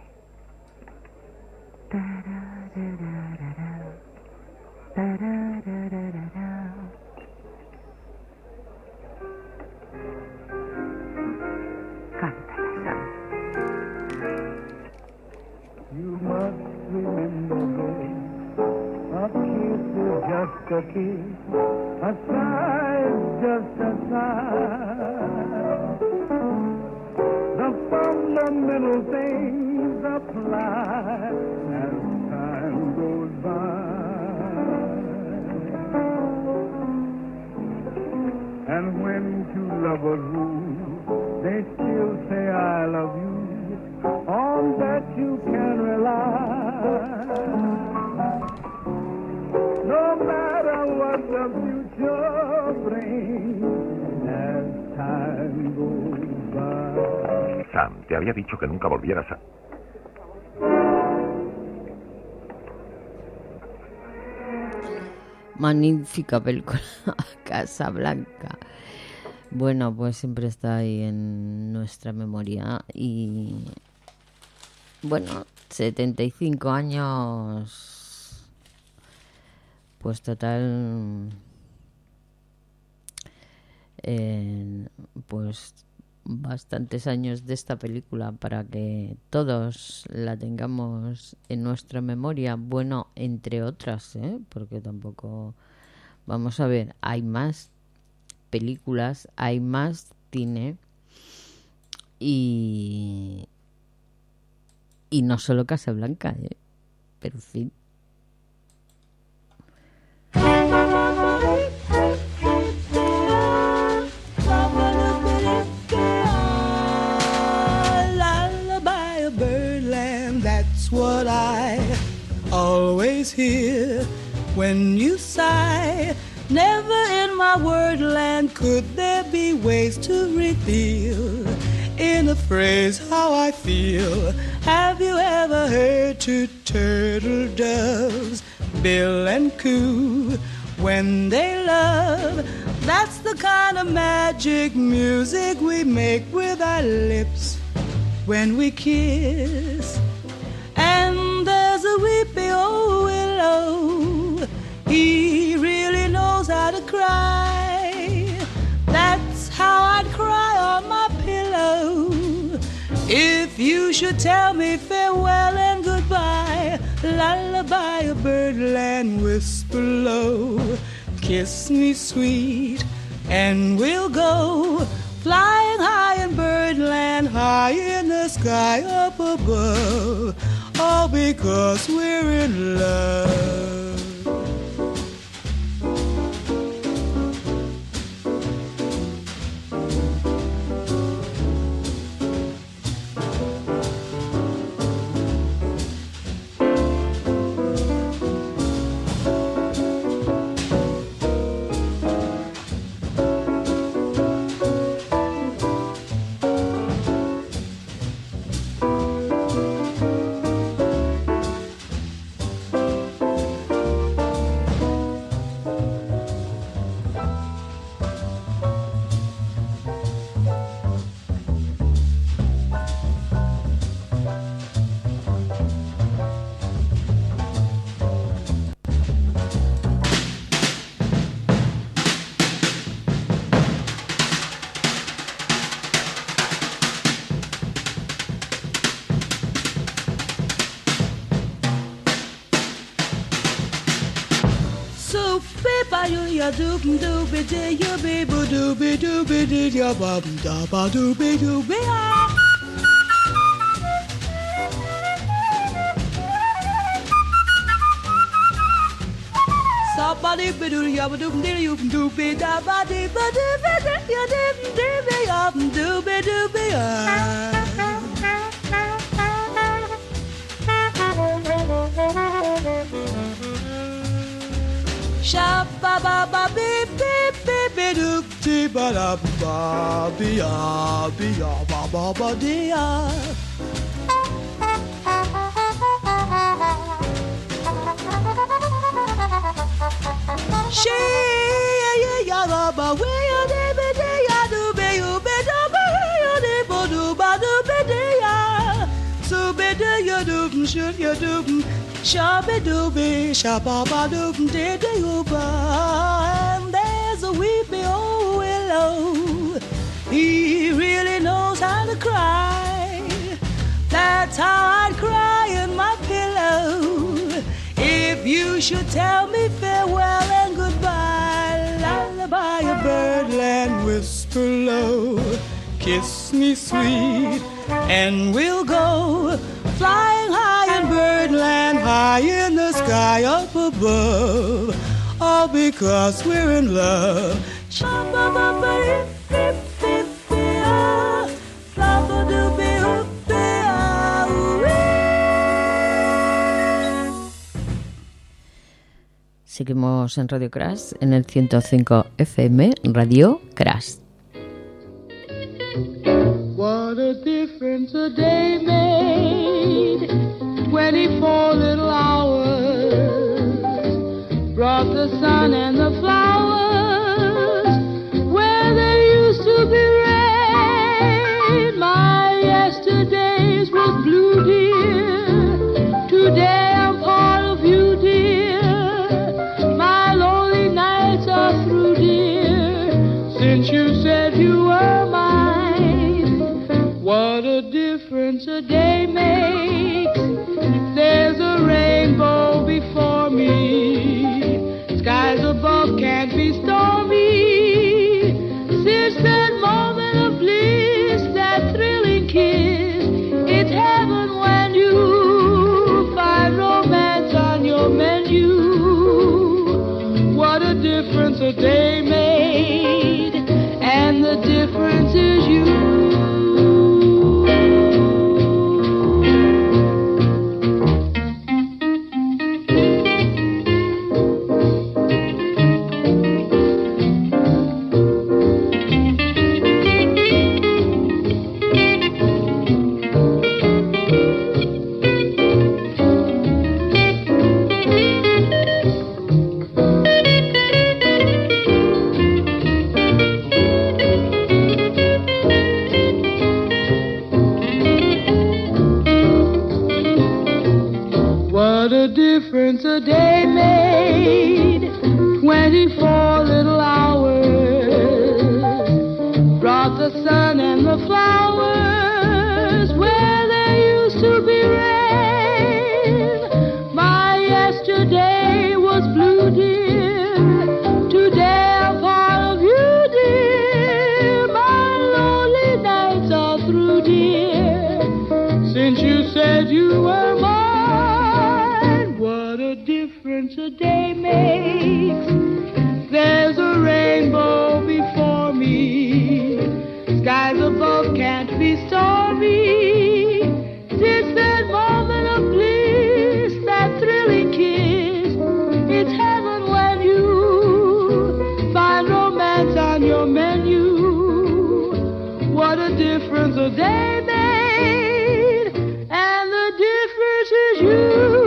Cántala, Sam. You must remember, a kiss is just a kiss, a sigh is just a sigh. The fundamental things apply as time goes by. And when two lovers woo, they still say I love you. On that you can rely. No matter what the future brings as time goes by. Sam, te había dicho que nunca volvieras a... Magnífica película, Casablanca. Bueno, pues siempre está ahí en nuestra memoria. Y bueno, setenta y cinco años, pues total, eh, pues bastantes años de esta película para que todos la tengamos en nuestra memoria. Bueno, entre otras, ¿eh? Porque tampoco, vamos a ver, hay más películas, hay más cine y y no solo Casablanca, ¿eh? Pero en fin. Lullaby of Birdland, that's what I always hear when you sigh. Never in my wordland could there be ways to reveal in a phrase how I feel. Have you ever heard two turtle doves bill and coo when they love? That's the kind of magic music we make with our lips when we kiss. And there's a weepy old willow, he really knows how to cry. That's how I'd cry on my pillow if you should tell me farewell and goodbye. Lullaby of Birdland, whisper low, kiss me sweet, and we'll go flying high in Birdland, high in the sky up above, all because we're in love. Ya doop doopy dee ya bee boo doopy doopy dee ya bum da ba doopy doopy ah. Somebody be doo ya ba doop dee you doopy da ba dee ba doopy dee ya doop doopy ya doopy doopy ah. Sha ba ba ba beep beep beep beep doop dee ba da ba be ya be ya ba ba ba dee ya. She ya ya ya ba ba we ya dee be dee ya do be you be do be ya dee bo do ba do be dee ya. So be dee ya doop shoot ya doop. Shabby dooby, shabba doob, did you and there's a weepy old willow, he really knows how to cry. That's how I'd cry in my pillow if you should tell me farewell and goodbye. Lullaby of Birdland, whisper low, kiss me sweet, and we'll go flying high in Birdland, high in the sky up above, all because we're in love. Seguimos en Radio Crash, en el ciento cinco F M, Radio Crash. What a difference a day made when he four little hours brought the sun and the flowers where there used to be rain. My yesterdays was blue, dear. Today I'm part of you, dear. My lonely nights are through, dear. Since you said you were mine, what a difference a day makes. There's a rainbow before me. Skies above can't be stormy. Since that moment of bliss, that thrilling kiss, it's heaven when you find romance on your menu. What a difference a day made, and the difference is you. Difference a day made, twenty-four little hours brought the sun and the flowers where there used to be rain. My yesterday was blue, dear. Today I'm part of you, dear. My lonely nights are through, dear. Since you said you were mine, a day makes. There's a rainbow before me. Skies above can't be stormy. Since that moment of bliss, that thrilling kiss, it's heaven when you find romance on your menu. What a difference a day made, and the difference is you.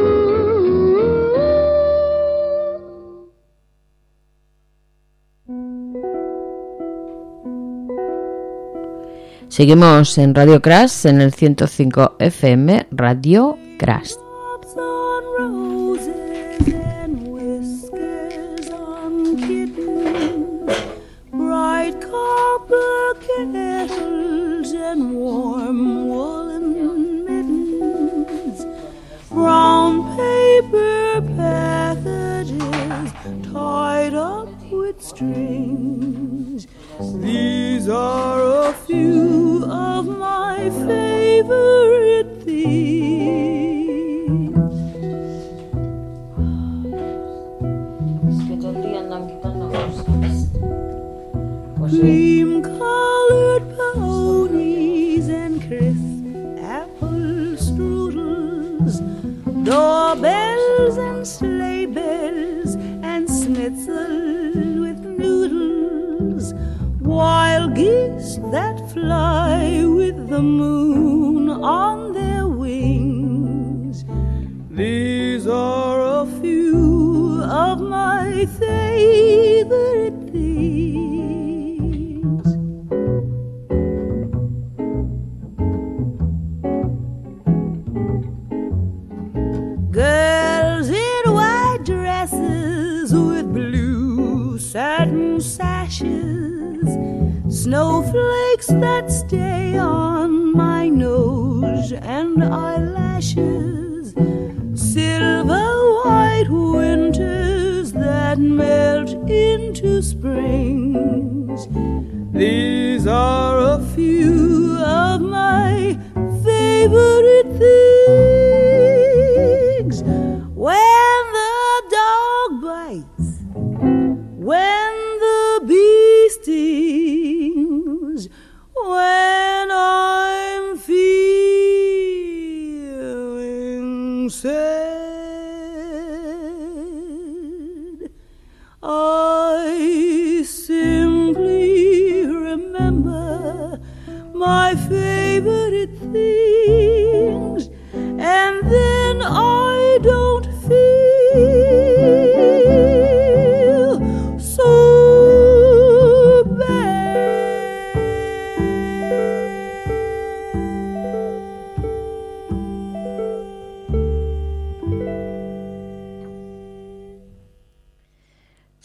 Seguimos en Radio Crash, en el ciento cinco F M, Radio Crash. Bright copper kettles and warm woolen mittens, brown paper packages tied up with strings. These are a few of my favorite things. Cream-colored ponies and crisp apple strudels, doorbells and sleigh bells and schnitzel with noodles, wild geese that fly with the moon on their wings. These are a few of my favorite things. Girls in white dresses with blue satin sashes, snowflakes that stay on my nose and eyelashes, silver white winters that melt into springs. These are a few of my favorite things. When the dog bites, when the bee stings, when I'm feeling sad, I simply remember my favorite things, and then I don't feel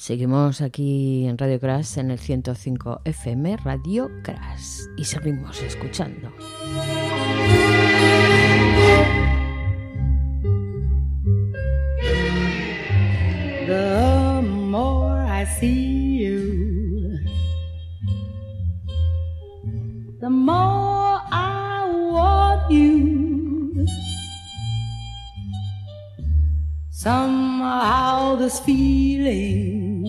Seguimos aquí en Radio Crash en el ciento cinco F M, Radio Crash, y seguimos escuchando. The more I see you, the more I want you. Somehow this feeling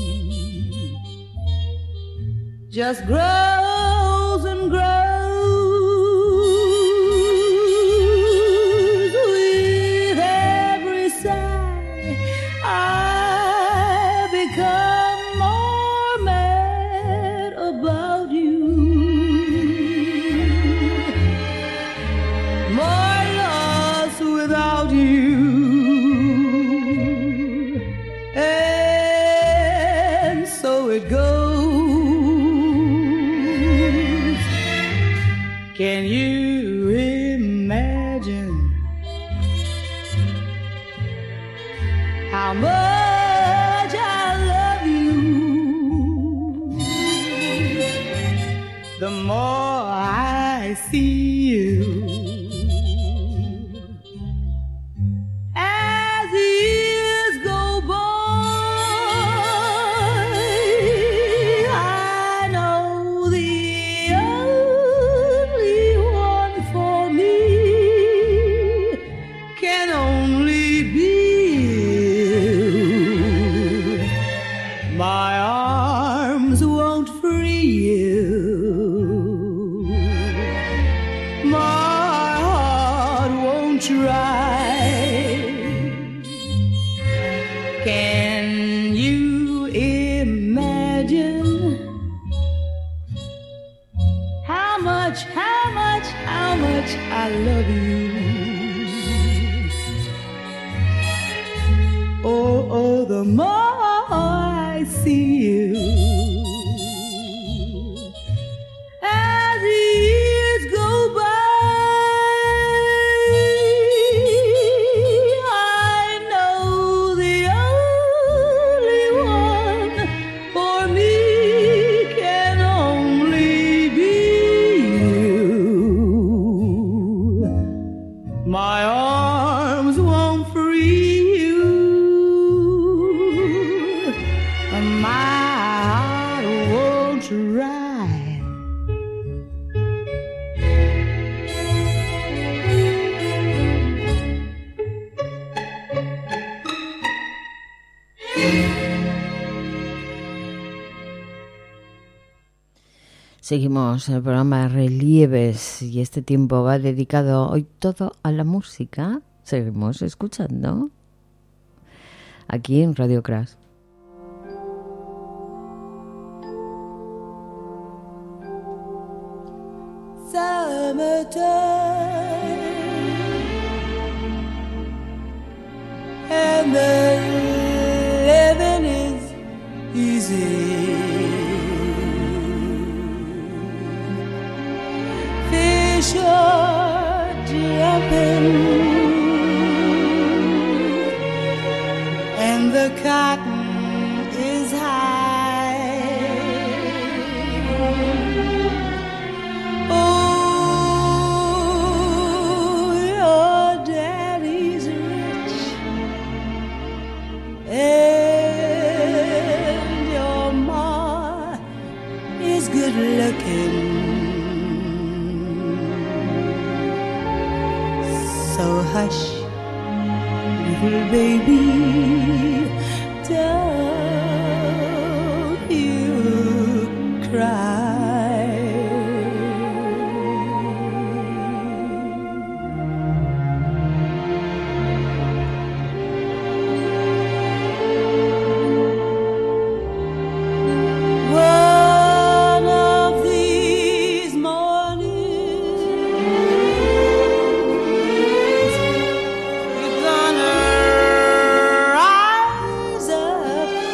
just grows and grows. With every sigh I become more mad about you, more lost without you. And so it goes. Can you imagine how much I love you? The more I see you, as the years go by, I know the only one for me can only be you. My arms won't free you, my heart won't try. Can you imagine how much, how much, how much I love you? Oh, oh, the more I see you, as the years go by, I know the only one for me can only be you. My arms won't free you, my heart won't try. Seguimos el programa Relieves y este tiempo va dedicado hoy todo a la música. Seguimos escuchando aquí en Radio Crash. Summertime and the living is easy. Fish are jumping and the cotton is high. Oh, your daddy's rich and your ma is good looking. So hush, little baby, don't you cry. One of these mornings you're gonna rise up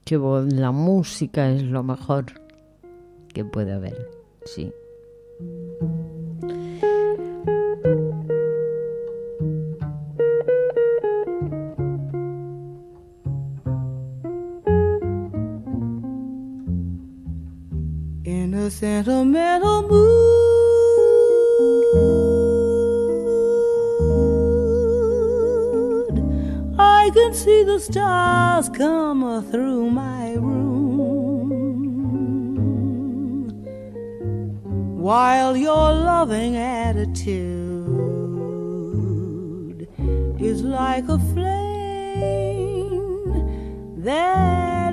Qué voz, la música es lo mejor que puede haber, sí. In a sentimental mood, I can see the stars come through my room, while your loving attitude is like a flame that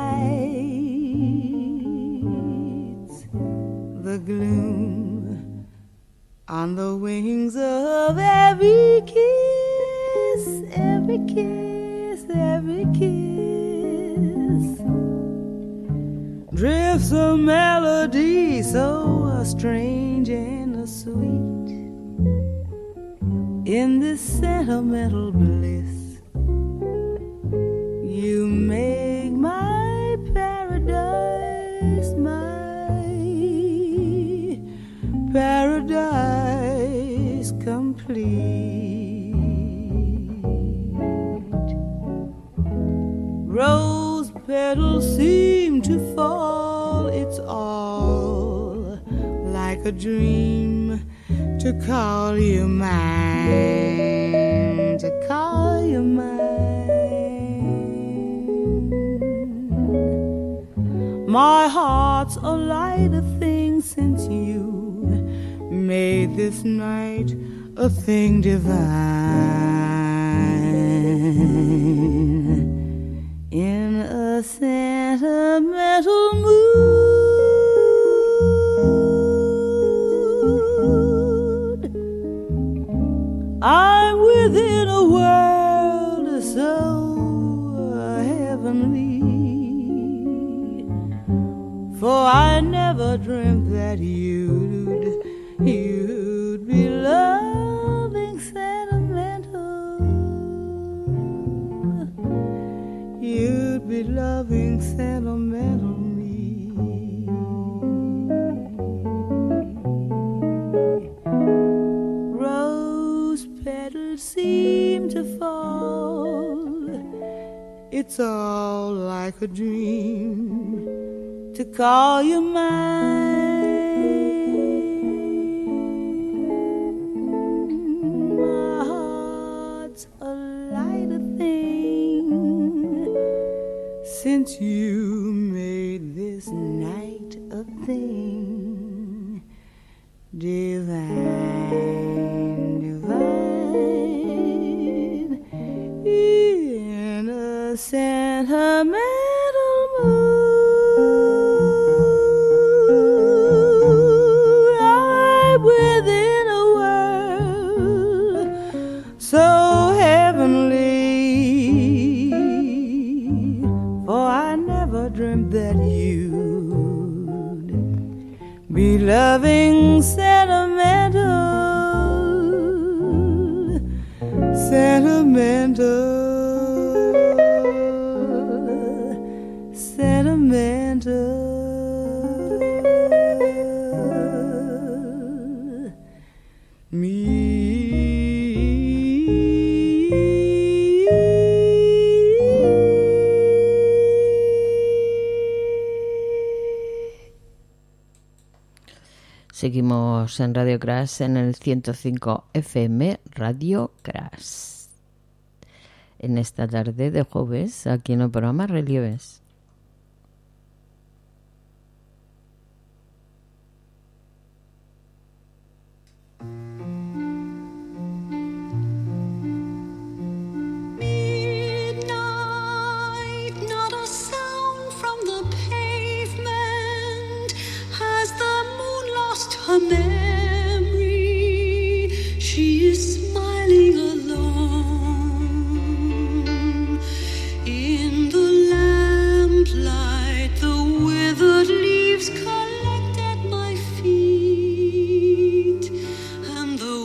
lights the gloom on the wings of every kiss, every kiss, every kiss. Drifts a melody so strange and sweet in this sentimental bliss. You make my paradise, my paradise complete. Rose petals seem to fall, it's all like a dream to call you mine, to call you mine. My heart's a lighter thing since you made this night a thing divine. In a sentimental mood, I'm within a world so heavenly, for I never dreamt that you'd You'd be loving sentimental. You'd be loving sentimental me. Rose petals seem to fall. It's all like a dream to call you mine. Since you made this night a thing divine, divine, in a sentimental mood, I'm within a world so heavenly. Dreamt that you'd be loving sentimental, sentimental, sentimental me. Seguimos en Radio Crash en el ciento cinco F M, Radio Crash. En esta tarde de jueves, aquí en el programa Relieves. Her memory, she is smiling alone in the lamplight. The withered leaves collect at my feet, and the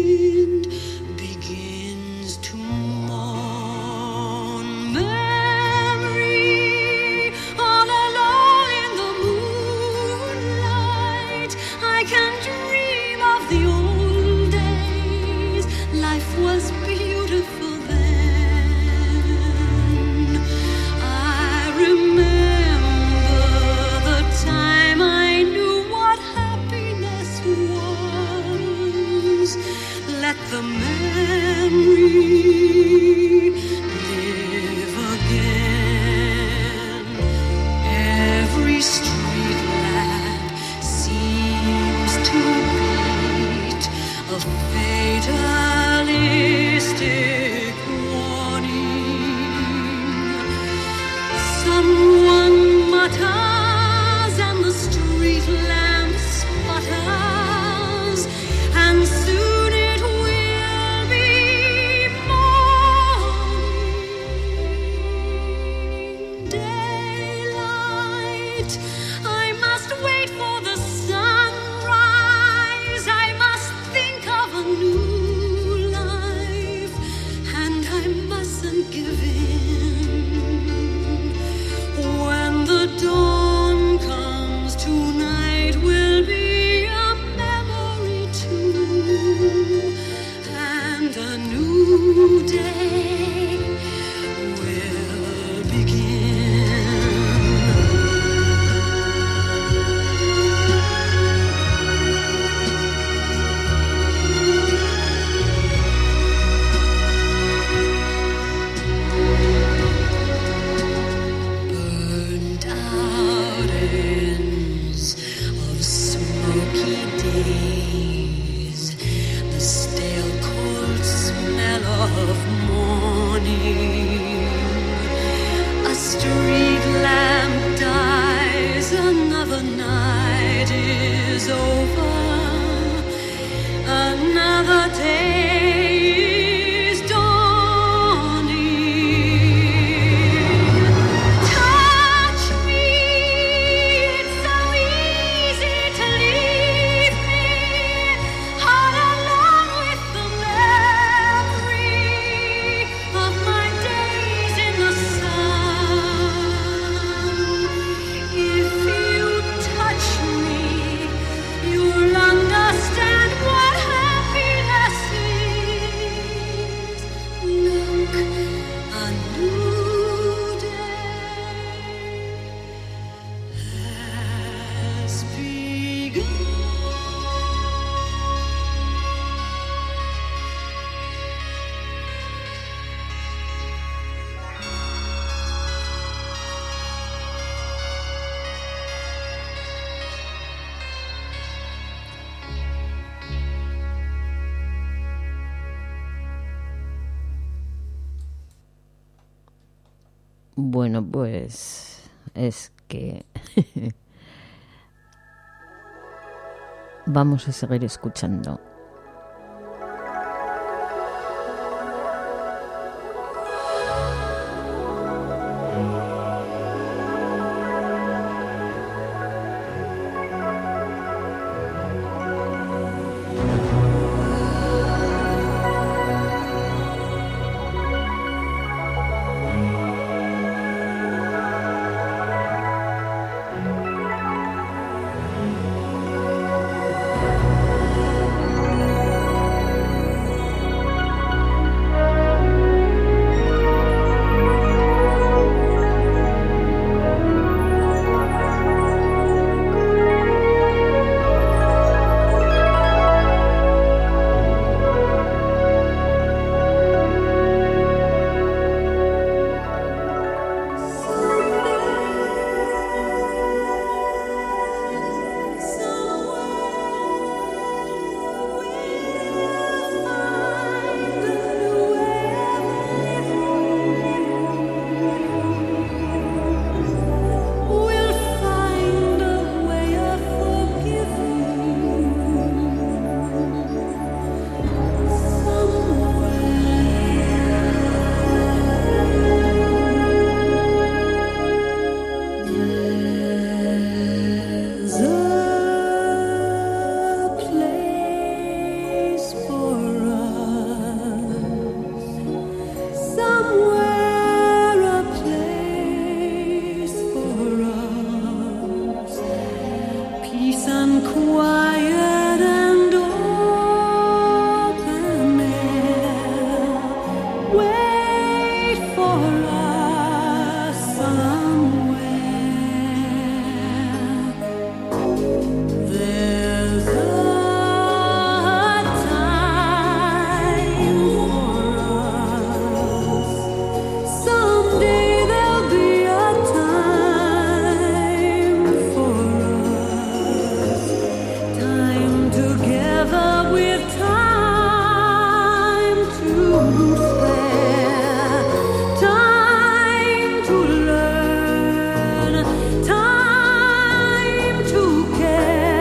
wind begins to mourn. is over. Another day is dawning. Touch me, it's so easy to leave me all alone with the memory of my days in the sun. If you touch me, you'll understand what happiness is. Look, a new day has begun. Bueno, pues es que vamos a seguir escuchando. Time to care.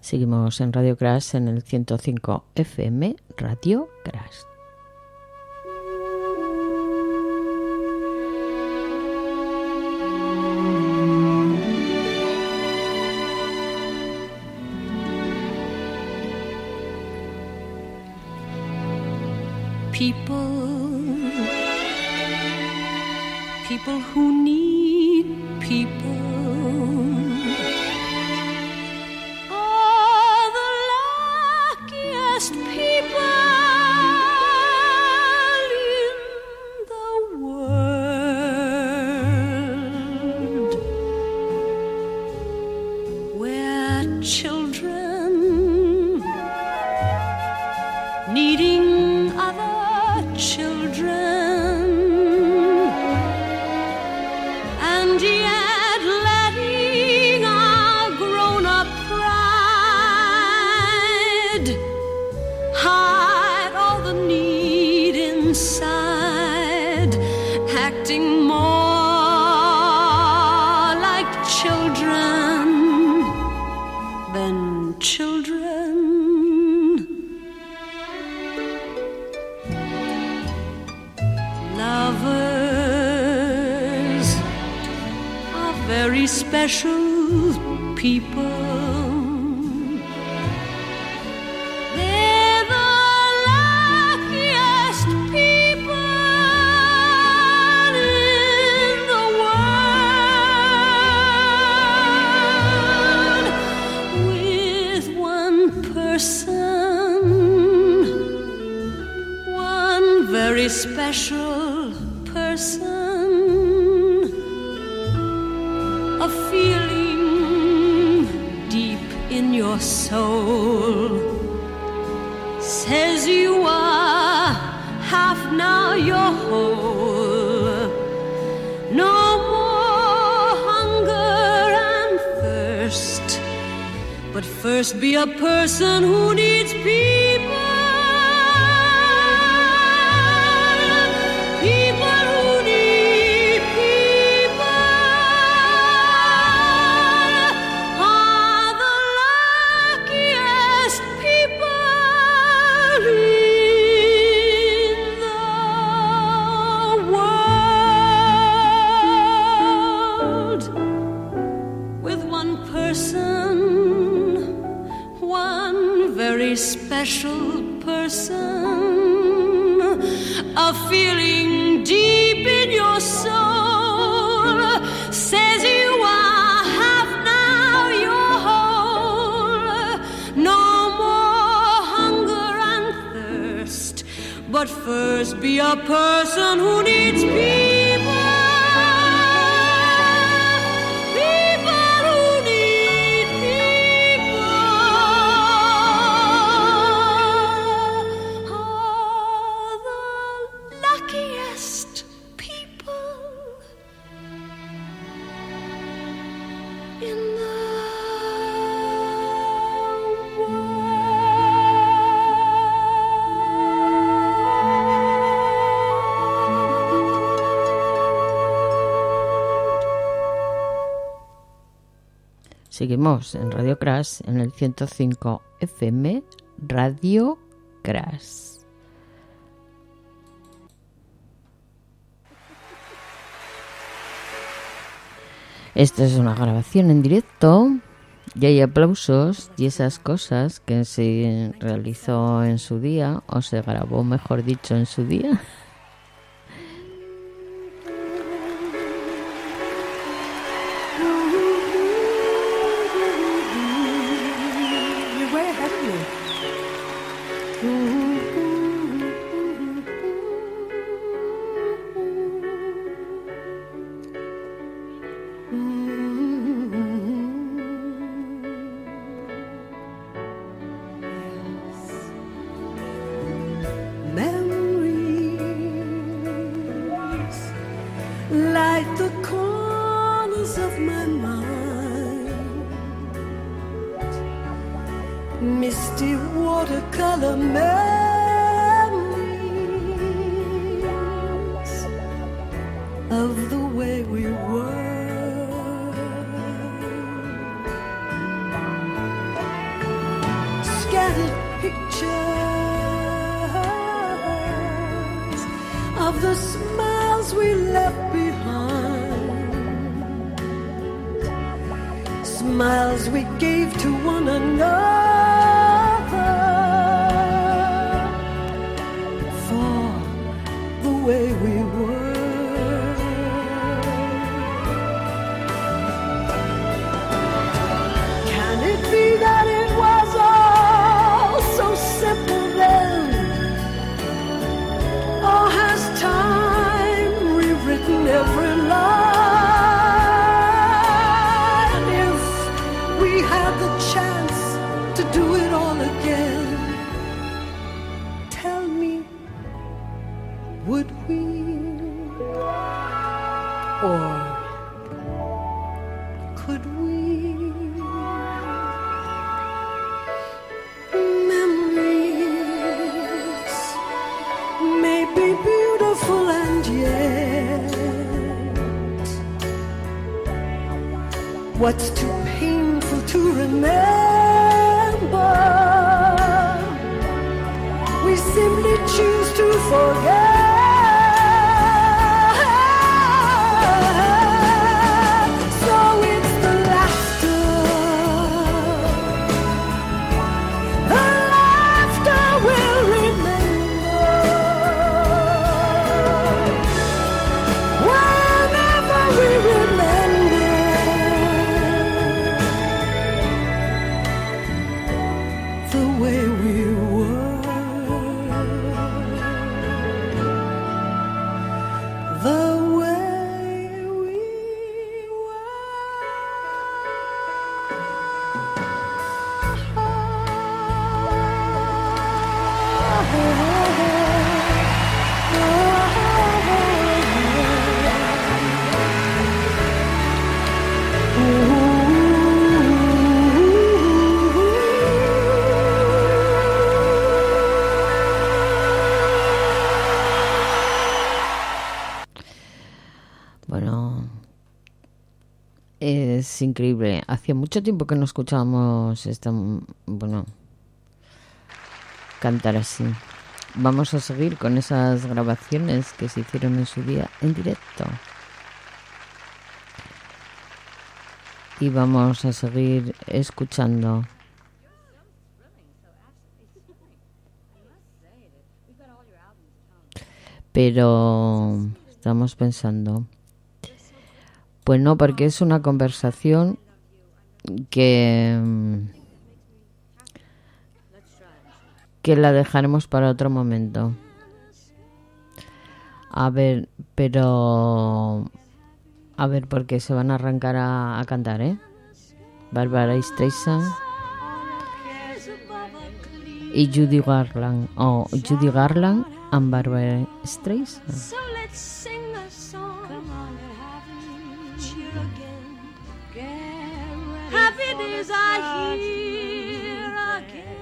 Seguimos en Radio Crash en el ciento cinco F M, Radio Crash. People, people who need people are the luckiest people in the world. Where children needing other children, and yet letting our grown-up pride hide all the need inside, acting more like children than children. Lovers are very special people. They're the luckiest people in the world. With one person, one very special person, a feeling deep in your soul says you are half now you're whole. No more hunger and thirst, but first be a person who needs people. People who need people are the luckiest people in the world. With one person, one very special person, a feeling deep in your soul says you are half now you're whole. No more hunger and thirst, but first be a person who needs people. People who need people are the luckiest people in the Seguimos en Radio Crash en el ciento cinco F M, Radio Crash. Esta es una grabación en directo y hay aplausos y esas cosas que se realizó en su día, o se grabó, mejor dicho, en su día. Misty watercolor memories of the way we were. of the smiles we left behind, smiles we gave to one another, for the way we were. Can it be that it was all so simple then? Or has time rewritten every line? If we had the chance to do it all again, tell me, would we? Or could we? Memories may be beautiful and yet what's too painful to remember, we simply choose to forget. So it's the laughter, the laughter we'll remember whenever we remember the way we were, the way we Bueno, es increíble. Hacía mucho tiempo que no escuchábamos esta, bueno, cantar así. Vamos a seguir con esas grabaciones que se hicieron en su día en directo. Y vamos a seguir escuchando. Pero estamos pensando, pues no, porque es una conversación que que la dejaremos para otro momento. A ver, pero a ver, porque se van a arrancar a, a cantar, ¿eh? Barbara Streisand y Judy Garland, o oh, Judy Garland and Barbara Streisand. So let's sing a song. Come on, cheer again. Get ready. Happy days are here again.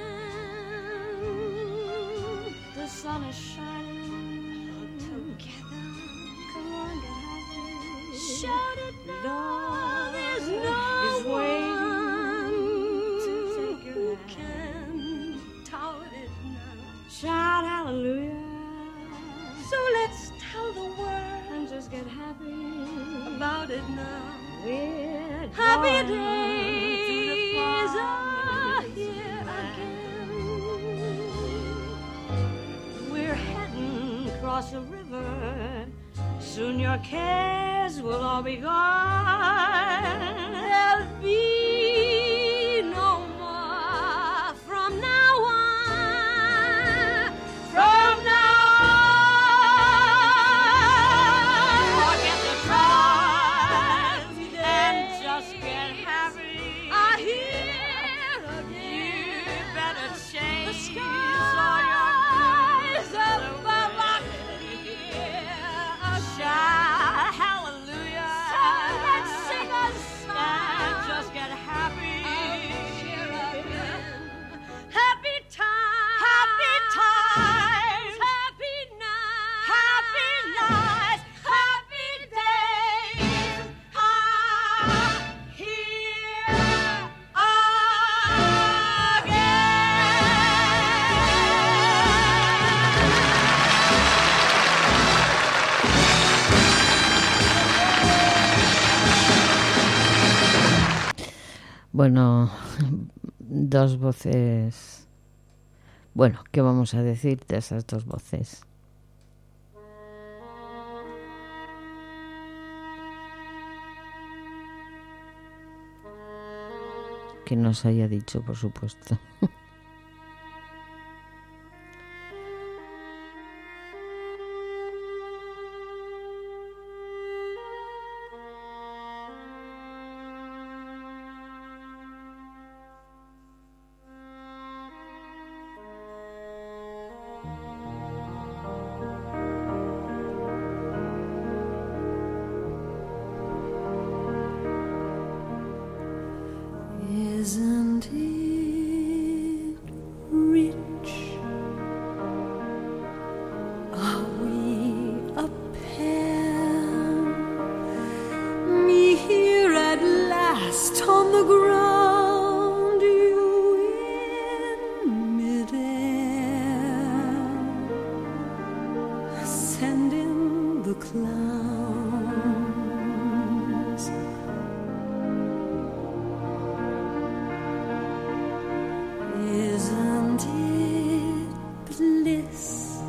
The sun is shining together. Come on, get happy. Shout it now. There's no one to take your who can tout it now. Shout hallelujah. So let's tell the world and just get happy about it now. We're happy days are here again. We're heading across the river. Soon your cares will all be gone. There'll be no more from now on. From now hallelujah. So let's sing a song. And just get happy. Bueno, dos voces. Bueno, ¿qué vamos a decir de esas dos voces? Que nos haya dicho, por supuesto. Isn't it rich? Are we a pair? Me here at last on the ground, you in midair, sending the clowns. Isn't it bliss?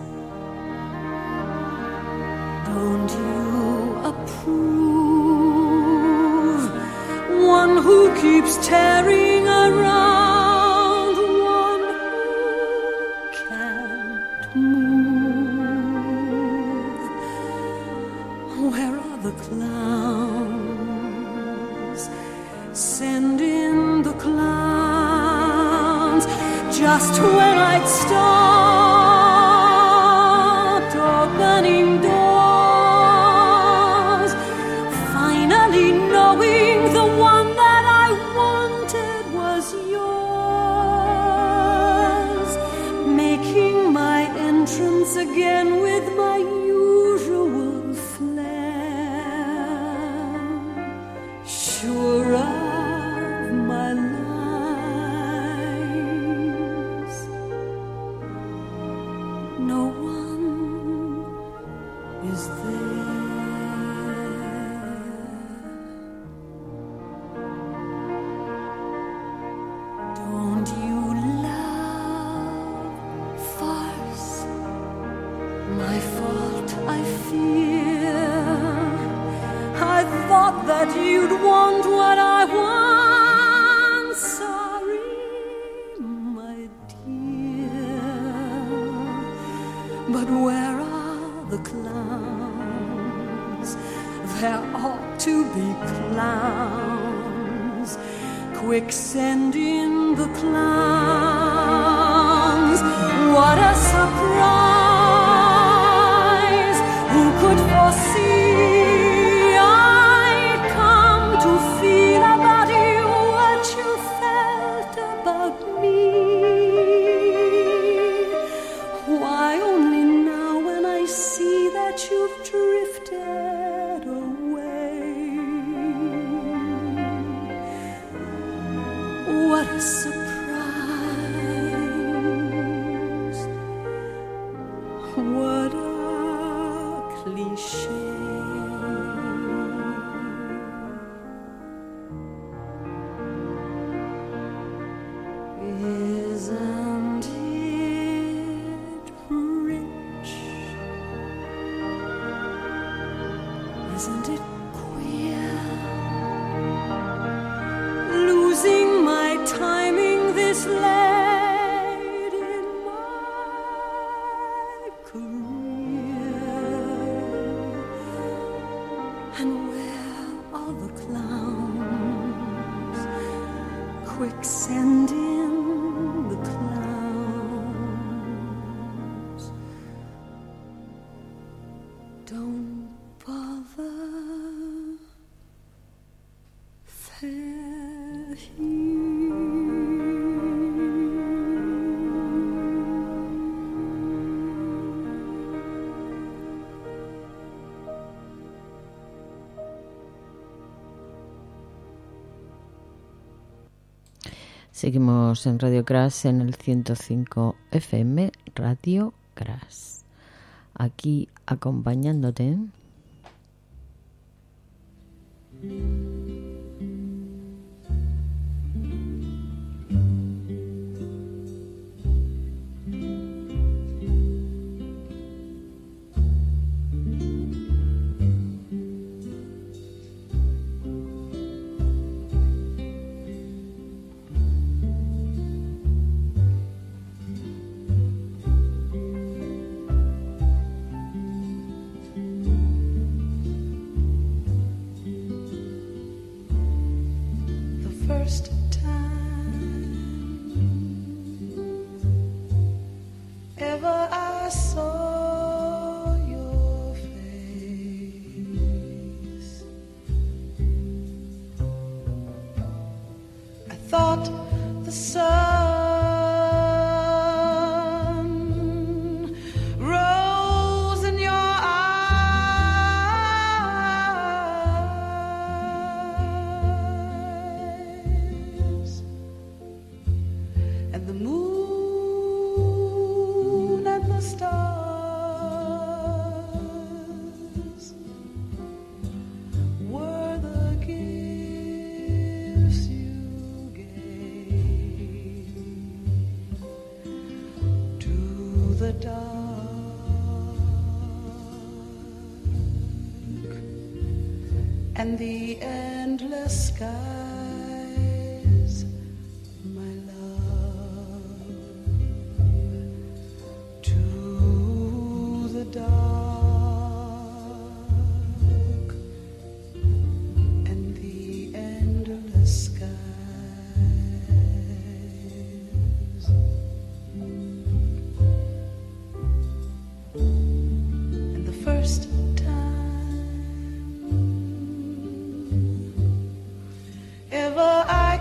Don't you approve? One who keeps tearing around, one who can't move. Where are the clowns? Send in the clowns. Just when I'd start opening doors, finally knowing the one that I wanted was yours, making my entrance again with my usual flair, sure of my love. No one is there. Don't you love farce? My fault, I fear. I thought that you'd want what I want. Sorry, my dear. But where are the clowns? There ought to be clowns. Quick, send in the clowns. What a surprise! Who could foresee I'd come to feel about you what you felt about me? Why only now when I see that you've drifted away? What a surprise! What a cliché! Isn't it rich? Isn't it queer? Losing my timing this late in my career. And where are the clowns? Quick, send in the clowns. Don't bother. They're here. Seguimos en Radio Crash en el ciento cinco F M, Radio Crash. Aquí acompañándote. I saw your face, I thought the sun rose in your eyes, and the moon and the stars were the gifts you gave to the dark and the endless skies, my love, to the dark and the endless skies. And the first ever I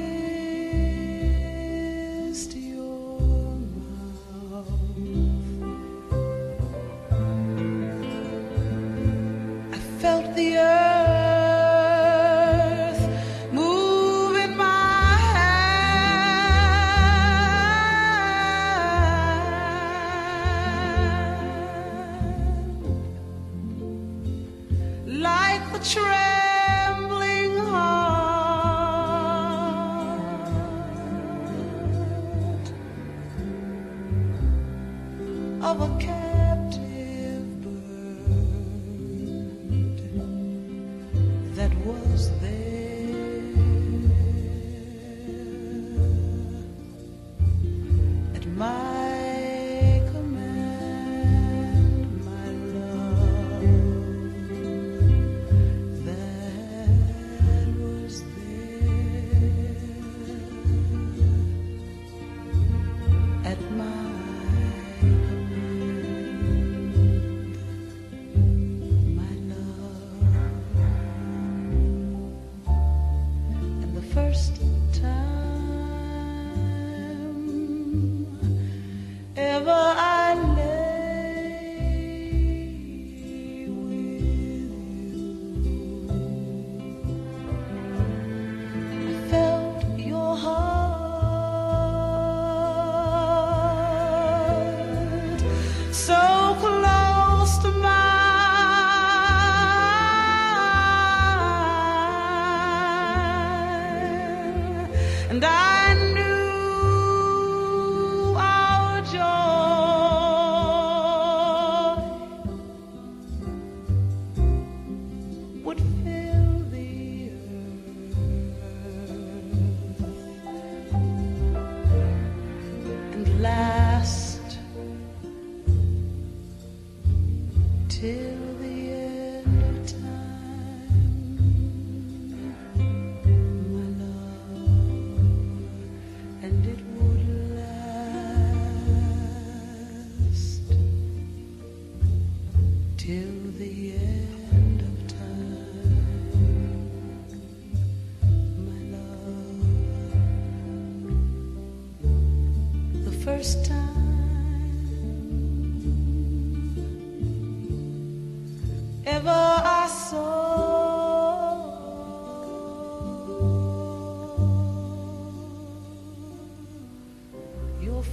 kissed your mouth, I felt the earth move in my hand, like the trembling heart of a captive bird that was there at my command, my love, that was there at my first time ever I lay with you, I felt your heart so close to mine. And I knew our joy would fill the earth and last till the end of time, my love, and it would last till the end of time, my love. The first time ever I saw your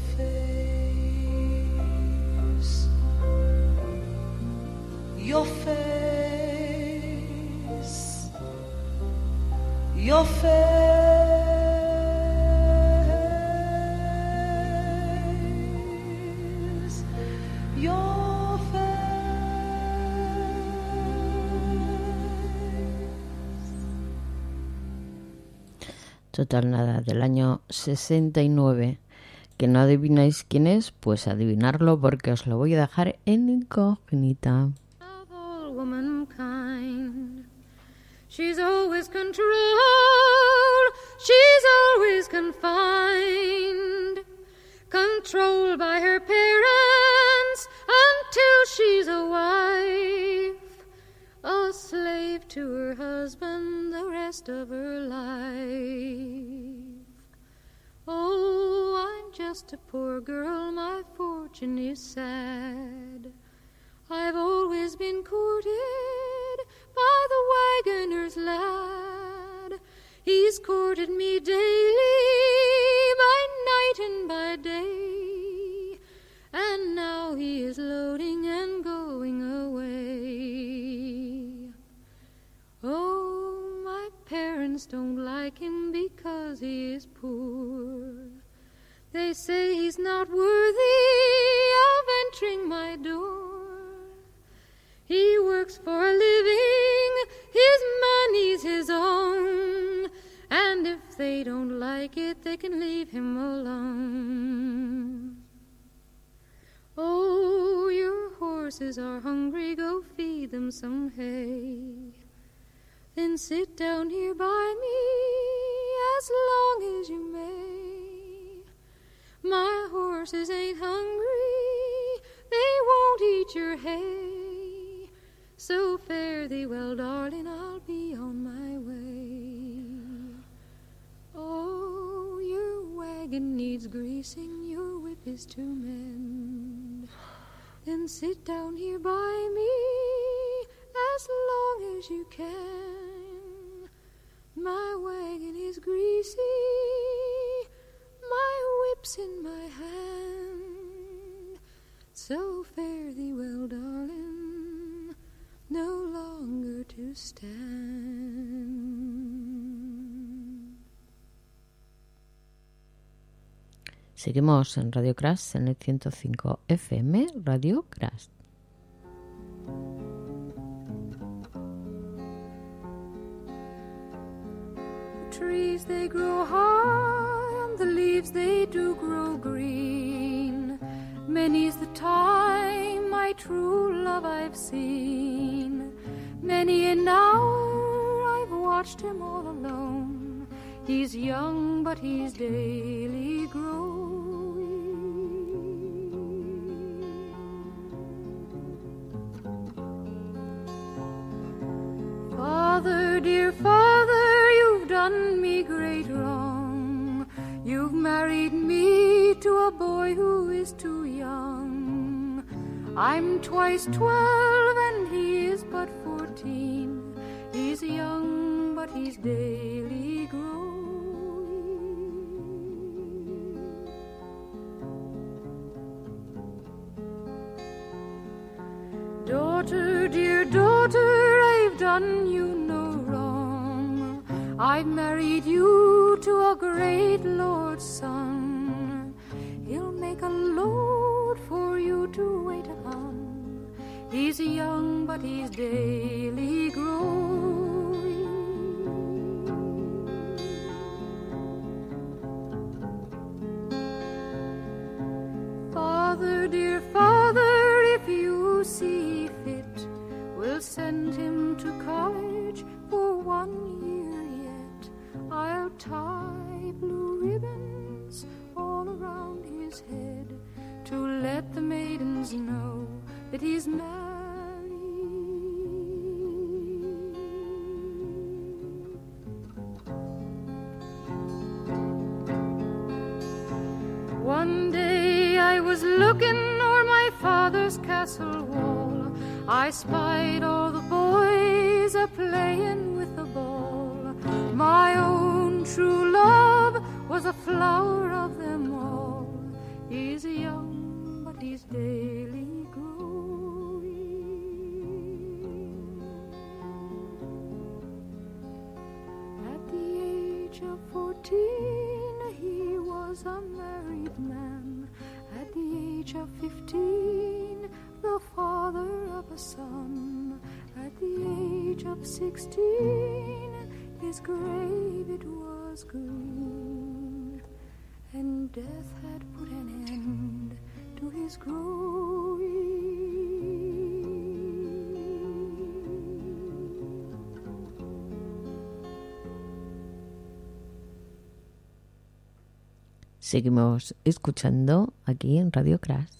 face, your face, your face, your face. Total nada, del año sesenta y nueve. Que no adivináis quién es, pues adivinarlo porque os lo voy a dejar en incógnita. Of all womankind, she's always controlled, she's always confined, controlled by her parents, rest of her life. Oh, I'm just a poor girl, my fortune is sad. I've always been courted by the wagoner's lad. He's courted me daily, by night and by day, and now he is loading and going away. Oh, my parents don't like him because he is poor. They say he's not worthy of entering my door. He works for a living, his money's his own, and if they don't like it, they can leave him alone. Oh, your horses are hungry, go feed them some hay. Then sit down here by me as long as you may. My horses ain't hungry, they won't eat your hay. So fare thee well, darling, I'll be on my way. Oh, your wagon needs greasing, your whip is to mend. Then sit down here by me as long as you can. My wagon is greasy, my whip's in my hand. So fare thee well, darling, no longer to stand. Seguimos en Radio Crash en el ciento cinco F M, Radio Crash. The trees they grow high, and the leaves they do grow green. Many's the time my true love I've seen. Many an hour I've watched him all alone. He's young, but he's daily growing. Father, dear father, you've done me great wrong. You've married me to a boy who is too young. I'm twice twelve and he is but fourteen. He's young, but he's daily growing. Daughter, dear daughter, I've done you no wrong. I've married you to a great lord's son. He'll make a load for you to wait upon. He's young, but he's daily growing. Father, dear father, if you see fit, we'll send him to college for one year yet. I'll tie blue ribbons all around his head to let the maidens know that he's married. One day I was looking o'er my father's castle wall. I spied all the boys a-playing with the ball. My own true love was a flower of them all. He's young, but he's daily growing. At the age of fourteen, he was a married man. At the age of fifteen, the father of a son. At the age of sixteen, his grave it was green, and death had put an end to his growing. Seguimos escuchando aquí en Radio Crash.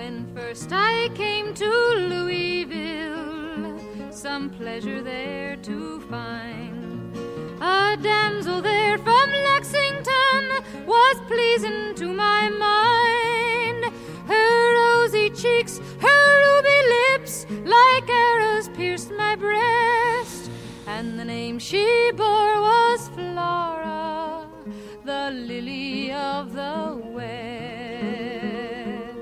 When first I came to Louisville, some pleasure there to find. A damsel there from Lexington was pleasing to my mind. Her rosy cheeks, her ruby lips, like arrows pierced my breast, and the name she bore was Flora, the lily of the West.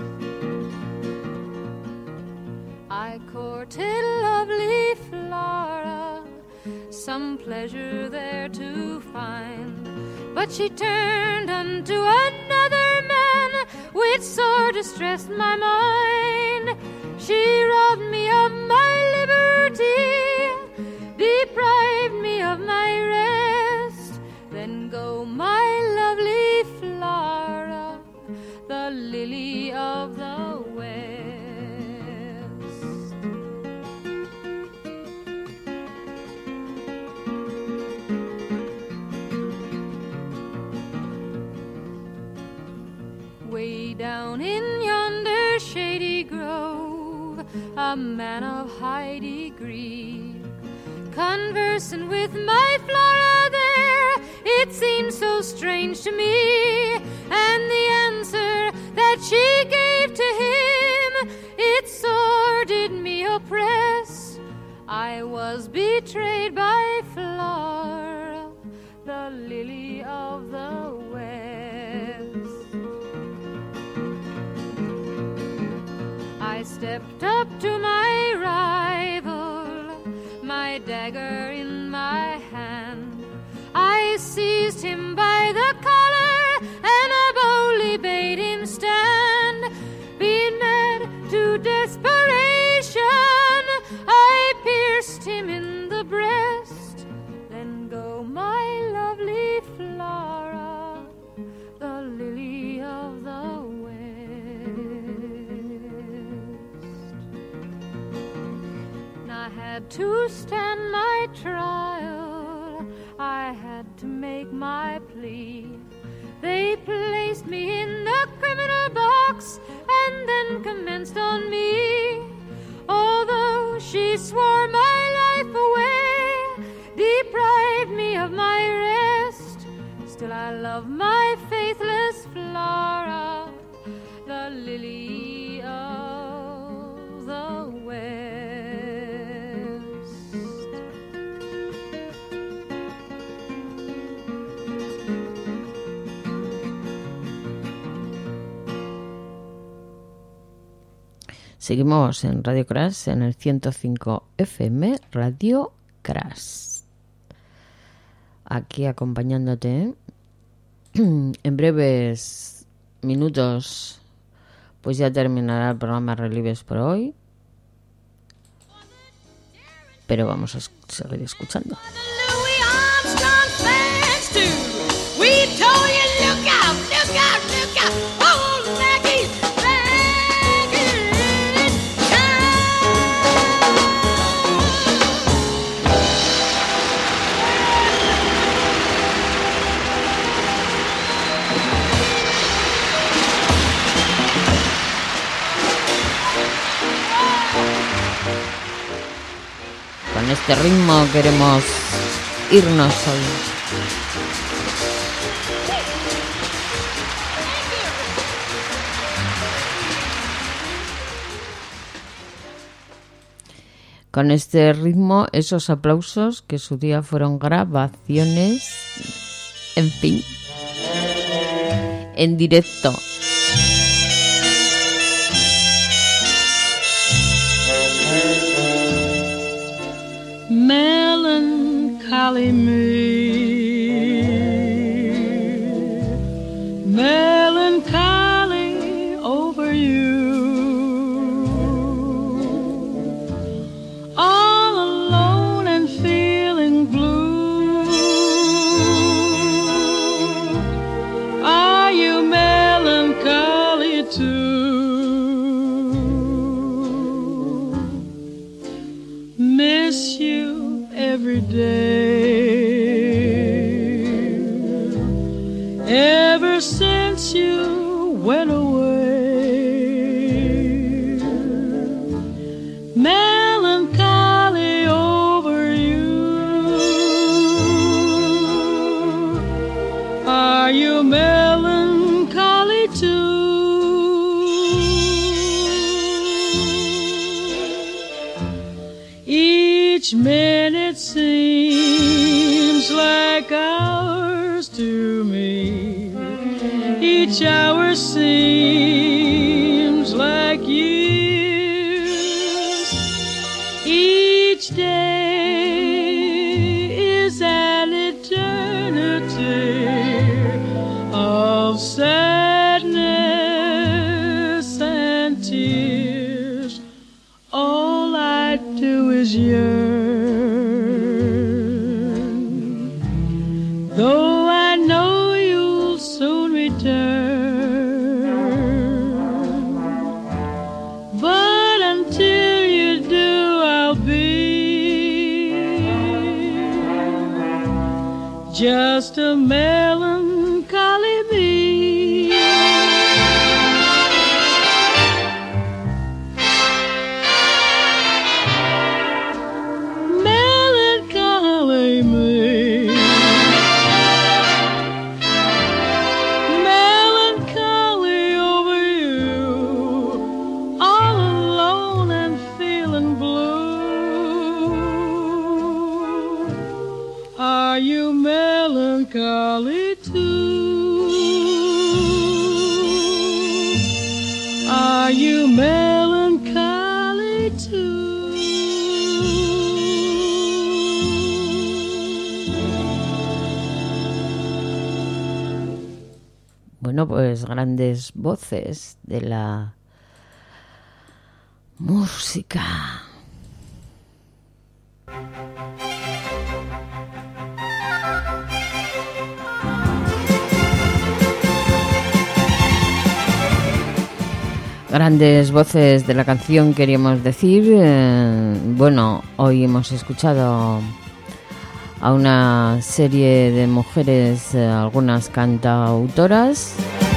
I courted lovely Flora, some pleasure there to find, but she turned unto another man, which sore distressed my mind. She robbed me of my liberty, deprived me of my rest. Then go my lovely Flora, the lily of the West. Way down in yonder shady grove, a man of high degree, conversing with my Flora there, it seemed so strange to me. And the answer that she gave to him, it sore did me oppress. I was betrayed by Flora, the lily of the West. I stepped up to my rival, my dagger in my hand. I seized him by the collar and I boldly bade him stand. Being mad to desperation, I pierced him in the breast. Then go my lovely Flora, the lily of the West. I had to stand my trial, I had to make my plea. They placed me in the criminal box and then commenced on me. Although she swore my life away, deprived me of my rest, still I love my faithless Flora, the lily of the West. Seguimos en Radio Crash, en el ciento cinco F M, Radio Crash. Aquí acompañándote. En breves minutos, pues ya terminará el programa Relieves por hoy. Pero vamos a seguir escuchando. Con este ritmo queremos irnos hoy. Con este ritmo, esos aplausos que su día fueron grabaciones, en fin, en directo. Melancholy me, melancholy over you, all alone and feeling blue. Are you melancholy too? Miss you every day, ever since you went away. Each minute seems like hours to me. Each hour seems like years. Each day is an eternity of sadness and tears. All I do is yearn, though I know you'll soon return. But until you do, I'll be just a melancholy me. Melancholy me. Melancholy over you, all alone and feeling blue. Are you melancholy too? Are you melancholy too? Bueno, pues grandes voces de la música. Grandes voces de la canción, queríamos decir. Eh, bueno, hoy hemos escuchado a una serie de mujeres, eh, algunas cantautoras,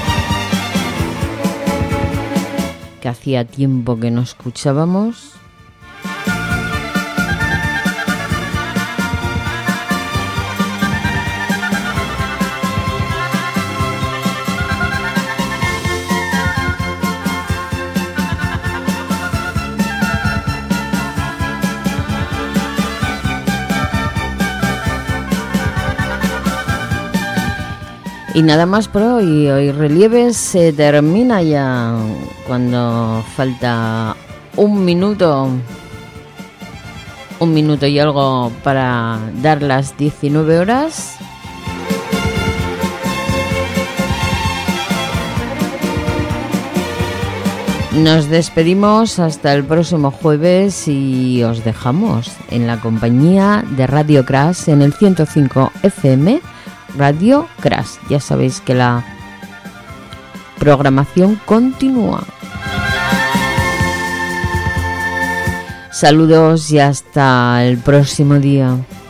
que hacía tiempo que no escuchábamos. Y nada más por hoy. Hoy Relieves se termina ya, cuando falta un minuto, un minuto y algo para dar las diecinueve horas. Nos despedimos hasta el próximo jueves y os dejamos en la compañía de Radio Crash en el ciento cinco F M. Radio Crash. Ya sabéis que la programación continúa. Saludos y hasta el próximo día.